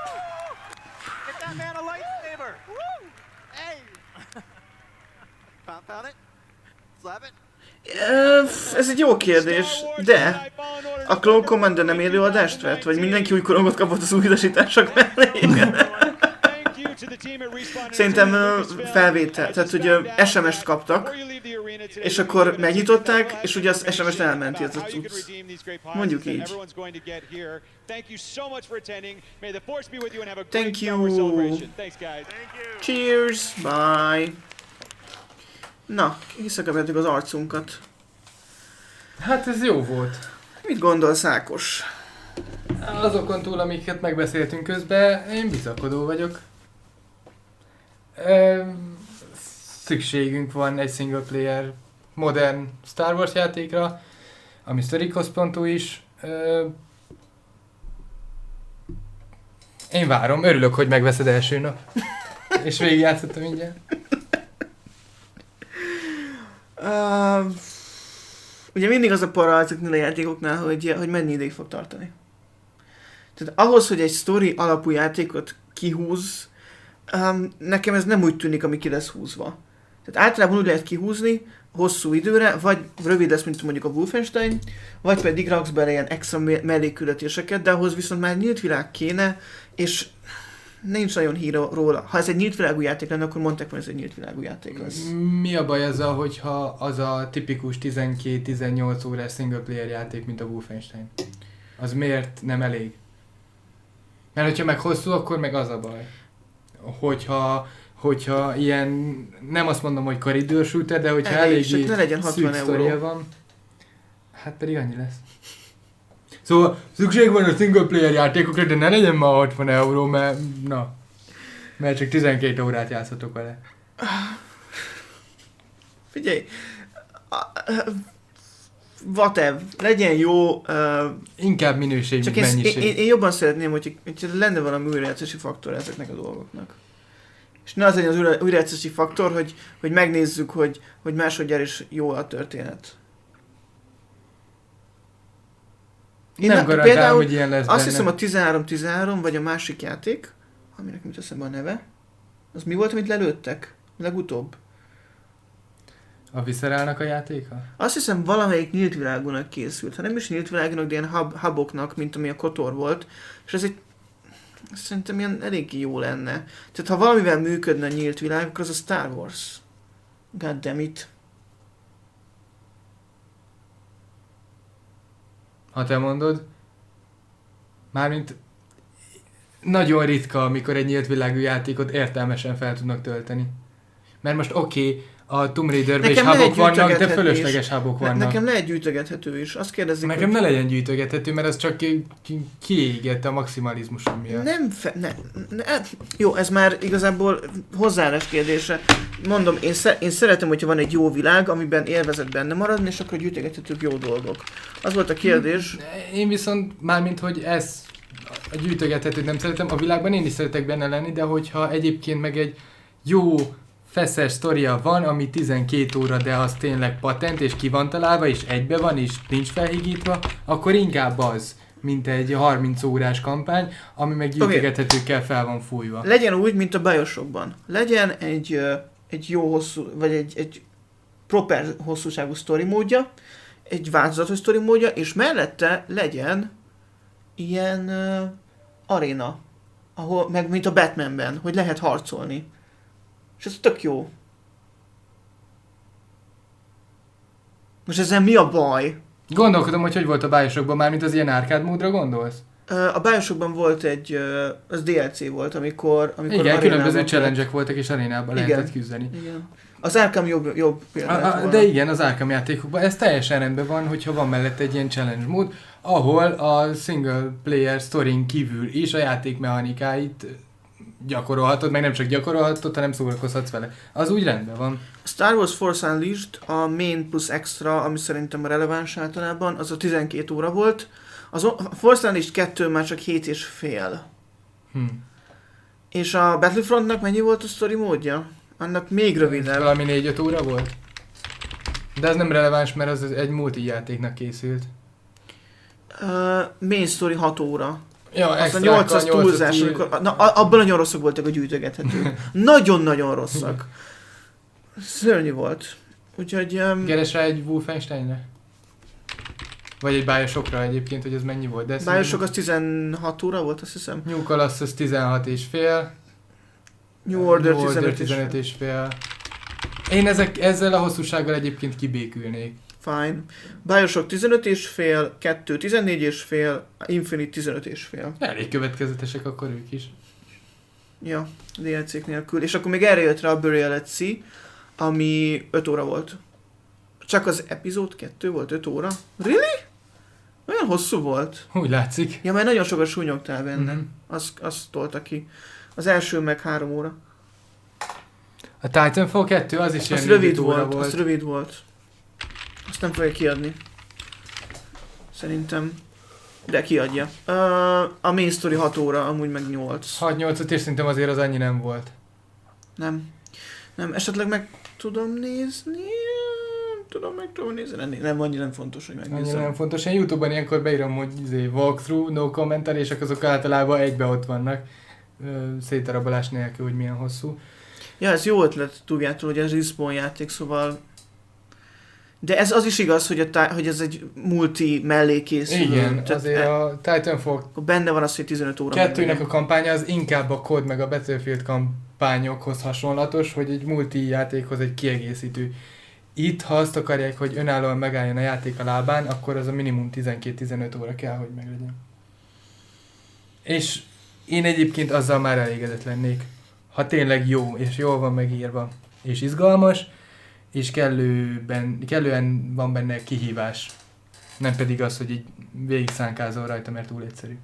Ez egy jó kérdés, de a Clone Commander nem élő adást vett? Vagy mindenki új korongot kapott az újdonsítások mellé? Szerintem felvétel, tehát ugye es em est kaptak, és akkor megnyitották, és ugye az es em est elmenti ez a cucc. Mondjuk így. Thank you. Cheers, bye. Na, visszakapjátok az arcunkat. Hát ez jó volt. Mit gondolsz, Ákos? Azokon túl, amiket megbeszéltünk közben, én bizakodó vagyok. Ehm, szükségünk van egy single player modern Star Wars játékra, ami sztori központú is. Ehm, én várom, örülök, hogy megveszed első nap. És végigjátszottam mindjárt. Uh, ugye mindig az a para ezeknél a játékoknál, hogy, hogy mennyi ideig fog tartani. Tehát ahhoz, hogy egy story alapú játékot kihúz, um, nekem ez nem úgy tűnik, ami ki lesz húzva. Tehát általában úgy lehet kihúzni hosszú időre, vagy rövid lesz, mint mondjuk a Wolfenstein, vagy pedig raksz bele ilyen extra mellékületéseket, de ahhoz viszont már nyílt világ kéne, és nincs nagyon hír róla. Ha ez egy nyílt világú játék lenne, akkor mondták, hogy ez egy nyílt világú játék lesz. Mi a baj azzal, hogyha az a tipikus tizenkét-tizennyolc órás single player játék, mint a Wolfenstein? Az miért nem elég? Mert hogyha meg hosszú, akkor meg az a baj. Hogyha, hogyha ilyen, nem azt mondom, hogy koridor shooter, de hogyha elég, elég ne legyen hatvan euró. Van, hát pedig annyi lesz. Szóval szükség van a single player játékokra, de ne legyen ma hatvan euró, mert na, mert csak tizenkét órát játszhatok vele. Figyelj, whatever, legyen jó. Uh, Inkább minőség, csak mint én, mennyiség. Én, én jobban szeretném, hogy, hogy lenne valami újrajátszási faktor ezeknek a dolgoknak. És ne az legyen az újra, újrajátszási faktor, hogy, hogy megnézzük, hogy, hogy másodjára is jó a történet. Én nem garantálom, hogy ilyen lesz azt benne. hiszem a tizenhárom tizenhárom, vagy a másik játék, aminek mit eszembe a neve, az mi volt, amit lelőttek? Legutóbb? A Viscerálnak a játéka? Azt hiszem valamelyik nyílt világúnak készült. Ha nem is nyílt világúnak, de ilyen hub, huboknak, mint ami a Kotor volt. És ez egy... Szerintem ilyen eléggé jó lenne. Tehát ha valamivel működne a nyílt világ, akkor az a Star Wars. God damn it. Ha te mondod. Mármint nagyon ritka, amikor egy nyílt világú játékot értelmesen fel tudnak tölteni. Mert most oké, okay, a Tomb Raiderben is hubok vannak, de fölösleges hubok vannak. Nekem lehet gyűjtögethető is. Azt kérdezik, nekem hogy... ne legyen gyűjtögethető, mert az csak ki, ki, kiégett a maximalizmusom miatt. Nem fe... Ne, ne, jó, ez már igazából hozzáállás kérdése. Mondom, én, sze, én szeretem, hogyha van egy jó világ, amiben élvezet benne maradni, és akkor gyűjtögethetők jó dolgok. Az volt a kérdés. Én viszont mármint, hogy ez a gyűjtögethetőt nem szeretem, a világban én is szeretek benne lenni, de hogyha egyébként meg egy jó feszes sztoria van, ami tizenkét óra, de az tényleg patent, és ki van találva, és egybe van, és nincs felhigítva, akkor inkább az, mint egy harminc órás kampány, ami meg gyűjtögethetőkkel fel van fújva. Legyen úgy, mint a BioShockban. Legyen egy, egy jó hosszú, vagy egy, egy proper hosszúságú sztori módja, egy változatos sztori módja, és mellette legyen ilyen uh, aréna, ahol, meg mint a Batmanben, hogy lehet harcolni. És ez tök jó. Most ezzel mi a baj? Gondolkodom, hogy hogy volt a Bioshockban, mármint az ilyen arcade módra gondolsz? A Bioshockban volt egy, az dé el cé volt, amikor... amikor igen, különböző lehet... challenge-ek voltak, és arénában igen. lehetett küzdeni. Igen. Az Arkham jobb, jobb a, a, De igen, az Arkham játékokban ez teljesen rendben van, hogyha van mellett egy ilyen challenge mód, ahol a single player sztorin kívül is a játékmechanikáit gyakorolhatod, meg nem csak gyakorolhatod, hanem szórakozhatsz vele. Az úgy rendben van. Star Wars Force Unleashed, a main plus extra, ami szerintem releváns általában, az a tizenkét óra volt. Az a Force Unleashed kettő már csak hét és fél. Hm. És a Battlefrontnak mennyi volt a sztori módja? Annak még rövidebb. Valami négy-öt óra volt? De ez nem releváns, mert az egy multijátéknak készült. Uh, main story hat óra. Ja, az a nyolcas túlzás, amikor, na, abban nagyon rosszak voltak a gyűjtögethetők. Nagyon-nagyon rosszak. Szörnyű volt. Úgyhogy... Um, Keres rá egy Wolfensteinre? Vagy egy Bioshockra egyébként, hogy ez mennyi volt? De Bioshock az tizenhat óra volt, azt hiszem. New Colossus az tizenhat és fél. New Order, New Order tizenöt és fél. Én ezek, ezzel a hosszúsággal egyébként kibékülnék. Fine. Bioshock tizenöt és fél, kettő tizennégy és fél, Infinite tizenöt és fél. Elég következetesek akkor ők is. Ja, dé el cé-k nélkül. És akkor még erre jött rá a Burial at Sea, ami öt óra volt. Csak az epizód kettő volt öt óra? Really? Olyan hosszú volt. Úgy látszik. Ja, mert nagyon sokat súnyogtál benne. Mm-hmm. Azt, azt tolta ki. Az első meg három óra. A Titanfall kettő az is az ilyen rövid óra volt, volt. Az rövid volt. Azt nem fogja kiadni. Szerintem. De kiadja. Uh, a main story hat óra, amúgy meg nyolc. hat-nyolcot és szerintem azért az annyi nem volt. Nem. Nem, esetleg meg tudom nézni. Tudom, meg tudom nézni. Nem, nem annyira nem fontos, hogy megnézzem. Annyira nem fontos. Én YouTube-ban ilyenkor beírom, hogy izé, walkthrough, no kommentar, és azok általában egybe ott vannak. Szétdarabolás nélkül, hogy milyen hosszú. Ja, ez jó ötlet Tugától, hogy ez Respawn játék, szóval... De ez az is igaz, hogy, a, hogy ez egy multi mellé készül. Igen, azért e... a Titanfall benne van az, hogy tizenöt óra. kettőnek a kampánya az inkább a cod meg a Battlefield kampányokhoz hasonlatos, hogy egy multi játékhoz egy kiegészítő. Itt, ha azt akarják, hogy önállóan megálljon a játék a lábán, akkor az a minimum tizenkét-tizenöt óra kell, hogy meglegyen. És én egyébként azzal már elégedett lennék. Ha tényleg jó, és jól van megírva, és izgalmas, és kellőben, kellően van benne kihívás. Nem pedig az, hogy így végig szánkázol rajta, mert túl egyszerű.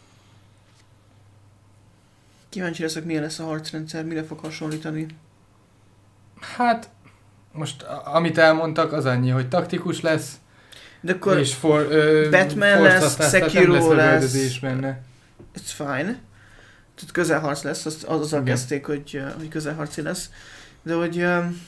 Kíváncsi leszek, milyen lesz a harcrendszer, mire fog hasonlítani. Hát, most amit elmondtak, az annyi, hogy taktikus lesz, de akkor és for, ö, Batman lesz, Sekiro lesz, lesz benne. It's fine. Tehát közelharc lesz, az, az azzal kezdték, hogy, hogy közelharci lesz. De hogy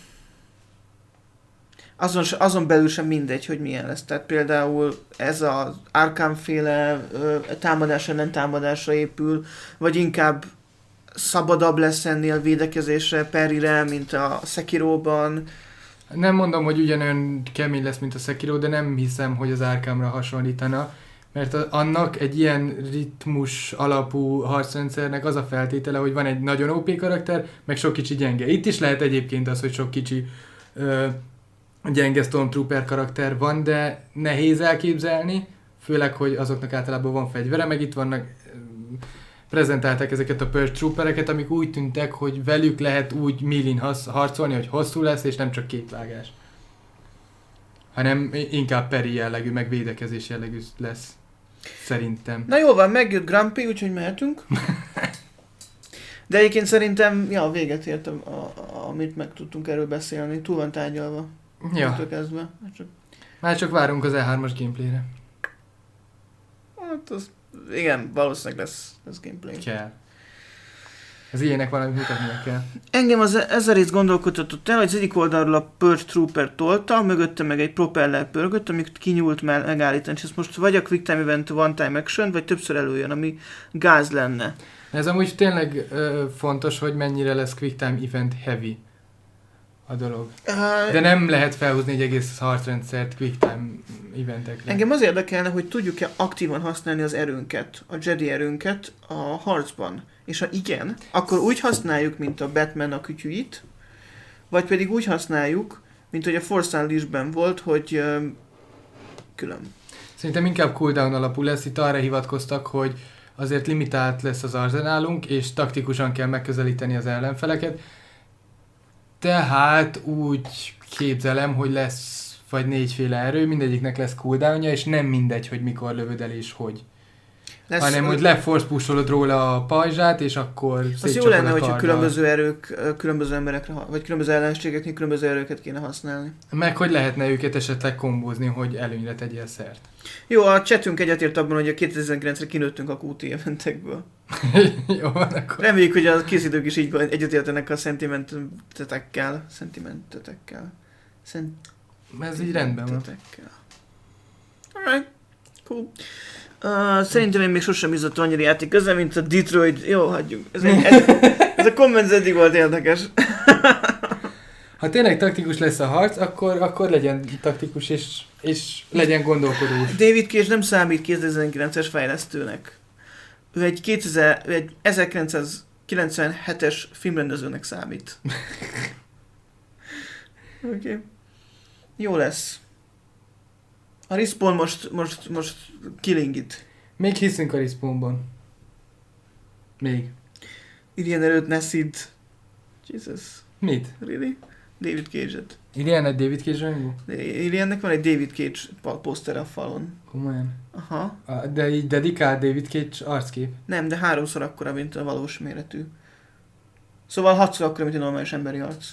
azon, azon belül sem mindegy, hogy milyen lesz. Tehát például ez az Arkham-féle támadás ellen támadásra épül, vagy inkább szabadabb lesz ennél védekezésre, perire, mint a Sekiroban. Nem mondom, hogy ugyanolyan kemény lesz, mint a Sekiro, de nem hiszem, hogy az Arkhamra hasonlítana. Mert annak egy ilyen ritmus alapú harcrendszernek az a feltétele, hogy van egy nagyon ó pé karakter, meg sok kicsi gyenge. Itt is lehet egyébként az, hogy sok kicsi ö, gyenge Stormtrooper karakter van, de nehéz elképzelni, főleg, hogy azoknak általában van fegyvere, meg itt vannak, ö, prezentálták ezeket a Purge Troopereket, amik úgy tűntek, hogy velük lehet úgy millin harcolni, hogy hosszú lesz, és nem csak két vágás. Hanem inkább peri jellegű, meg védekezés jellegű lesz. Szerintem. Na jó van, megjött Grumpy, úgyhogy mehetünk. De egyébként szerintem, ja, véget értem, a, a, amit meg tudtunk erről beszélni. Túl van tárgyalva. Ja. Kezdve. Csak... Már csak várunk az E hármas gameplayre. Hát az, igen, valószínűleg lesz, lesz gameplay. Kell. Az ilyenek valamit mutatnia kell. Engem az ezer rész gondolkodhatott el, hogy az egyik oldalról a Purge Trooper tolta, mögötte meg egy propeller pörgött, amit kinyúlt már megállítani, és ez most vagy a Quick Time Event One Time Action, vagy többször előjön, ami gáz lenne. Ez amúgy tényleg ö, fontos, hogy mennyire lesz Quick Time Event heavy a dolog. Uh, De nem lehet felhúzni egy egész harcrendszert Quick Time eventekre. Engem az érdekelne, hogy tudjuk-e aktívan használni az erőnket, a Jedi erőnket a harcban. És ha igen, akkor úgy használjuk, mint a Batman a kütyűit, vagy pedig úgy használjuk, mint hogy a Force Unleashed-ben volt, hogy ö, külön. Szerintem inkább cooldown alapú lesz, itt arra hivatkoztak, hogy azért limitált lesz az arzenálunk, és taktikusan kell megközelíteni az ellenfeleket. Tehát úgy képzelem, hogy lesz vagy négyféle erő, mindegyiknek lesz cooldownja, és nem mindegy, hogy mikor lövöd el és hogy. Lesz, hanem, hogy leforce pusolod róla a pajzsát, és akkor az jó lenne, hogyha különböző erők, különböző emberekre, vagy különböző ellenségeknél különböző erőket kéne használni. Meg hogy lehetne őket esetleg kombózni, hogy előnyre tegyél szert. Jó, a chatünk egyetért abban, hogy a kétezer-tizenkilencre kinőttünk a kú té eventekből. Jó van, akkor. Reméljük, hogy a készítők is így egyetértenek a szentimentetekkel. Szentimentetekkel. Szent... Ez így rendben van. Alright, cool. Uh, szerintem én még sosem izzadtam annyira játék közben, mint a Detroit. Jó, hagyjuk. Ez, egy, ez, ez a komment eddig volt érdekes. Ha tényleg taktikus lesz a harc, akkor, akkor legyen taktikus, és, és legyen gondolkodós. David Cage nem számít kétezer-tizenkilences fejlesztőnek. Ő egy, kétezer, ő egy ezerkilencszázkilencvenhetes filmrendezőnek számít. Oké. Okay. Jó lesz. A Respawn most, most, most killing it. Még hiszünk a Respawnban. Még. Idén előtt ne szidd. Jesus. Mit? Really? David Cage-et. Idén egy David Cage rajongó? Idénnek van egy David Cage poszter a falon. Komolyan? Aha. De így dedikált David Cage arckép? Nem, de háromszor akkora, mint a valós méretű. Szóval hatszor akkora, mint a normális emberi arc.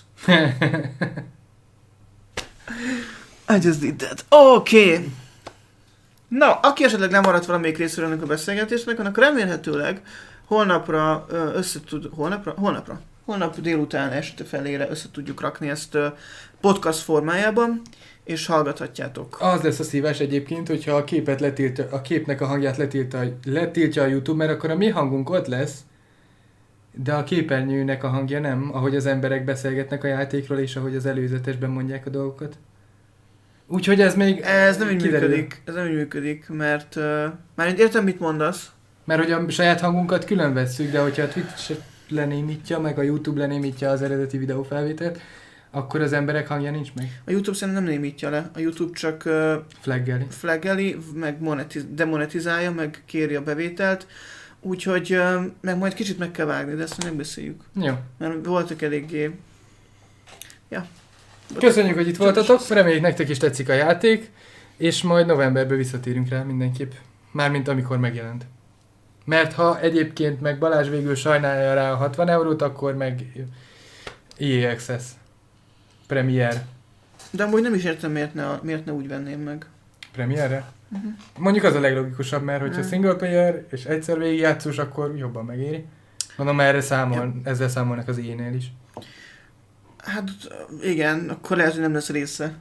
I just did that. Oké. Okay. Na, aki esetleg nem maradt valamelyik részről ennek a beszélgetésnek, annak remélhetőleg holnapra össze tud... Holnapra? Holnapra. Holnap délután este felére össze tudjuk rakni ezt podcast formájában, és hallgathatjátok. Az lesz a szívás egyébként, hogyha a képet letiltja, a képnek a hangját letiltja, letiltja a YouTube, mert akkor a mi hangunk ott lesz, de a képernyőnek a hangja nem, ahogy az emberek beszélgetnek a játékról, és ahogy az előzetesben mondják a dolgokat. Úgyhogy ez még... Ez nem így működik, ez nem így működik, mert... Uh, már értem, mit mondasz. Mert hogy a saját hangunkat külön vesszük, de hogyha a Twitch lenémítja, meg a YouTube lenémítja az eredeti videófelvételt, akkor az emberek hangja nincs meg. A YouTube szerintem nem némítja le, a YouTube csak... Uh, flaggeli. Flaggeli, meg monetiz- demonetizálja, meg kéri a bevételt. Úgyhogy uh, meg majd kicsit meg kell vágni, de ezt megbeszéljük. Jó. Mert voltak eléggé... Ja. Köszönjük, hogy itt voltatok, reméljük nektek is tetszik a játék, és majd novemberben visszatérünk rá mindenképp. Mármint amikor megjelent. Mert ha egyébként meg Balázs végül sajnálja rá a hatvan eurót, akkor meg í á Access. Premier. De amúgy nem is értem, miért ne, miért ne úgy venném meg. Premierre? Uh-huh. Mondjuk az a leglogikusabb, mert hogyha uh-huh. single player és egyszer végigjátszós, akkor jobban megéri. Mondom, erre számol, ja. Ezzel számolnak az í á-nél is. Hát igen, akkor lehet, hogy nem lesz része.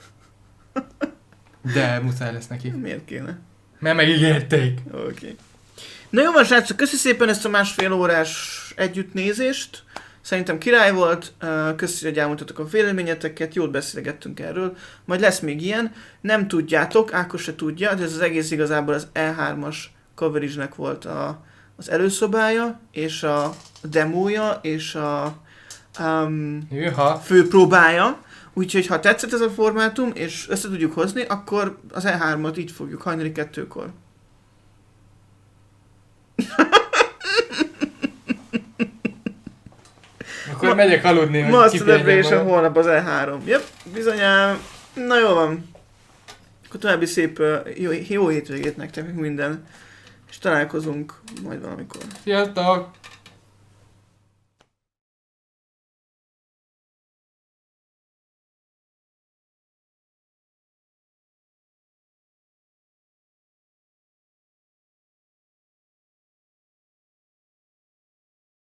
De muszáj lesz neki. Miért kéne? Mert megígérték. Oké. Okay. Na jó van, srácok, köszi szépen ezt a másfél órás együttnézést. Szerintem király volt, köszi, hogy elmondtatok a véleményeteket, jót beszélgettünk erről. Majd lesz még ilyen. Nem tudjátok, Ákos se tudja, de ez az egész igazából az E hármas coverage-nek volt a, az előszobája, és a demója, és a Um, fő próbája, úgyhogy ha tetszett ez a formátum, és össze tudjuk hozni, akkor az E hármat így fogjuk hajnali kettőkor. Akkor Ma- megyek aludni, hogy Ma a Celebration holnap az E három. Jep, bizonyám. Na jó van. Akkor további szép jó, jó hétvégét nektek, minden. És találkozunk majd valamikor. Sziasztok!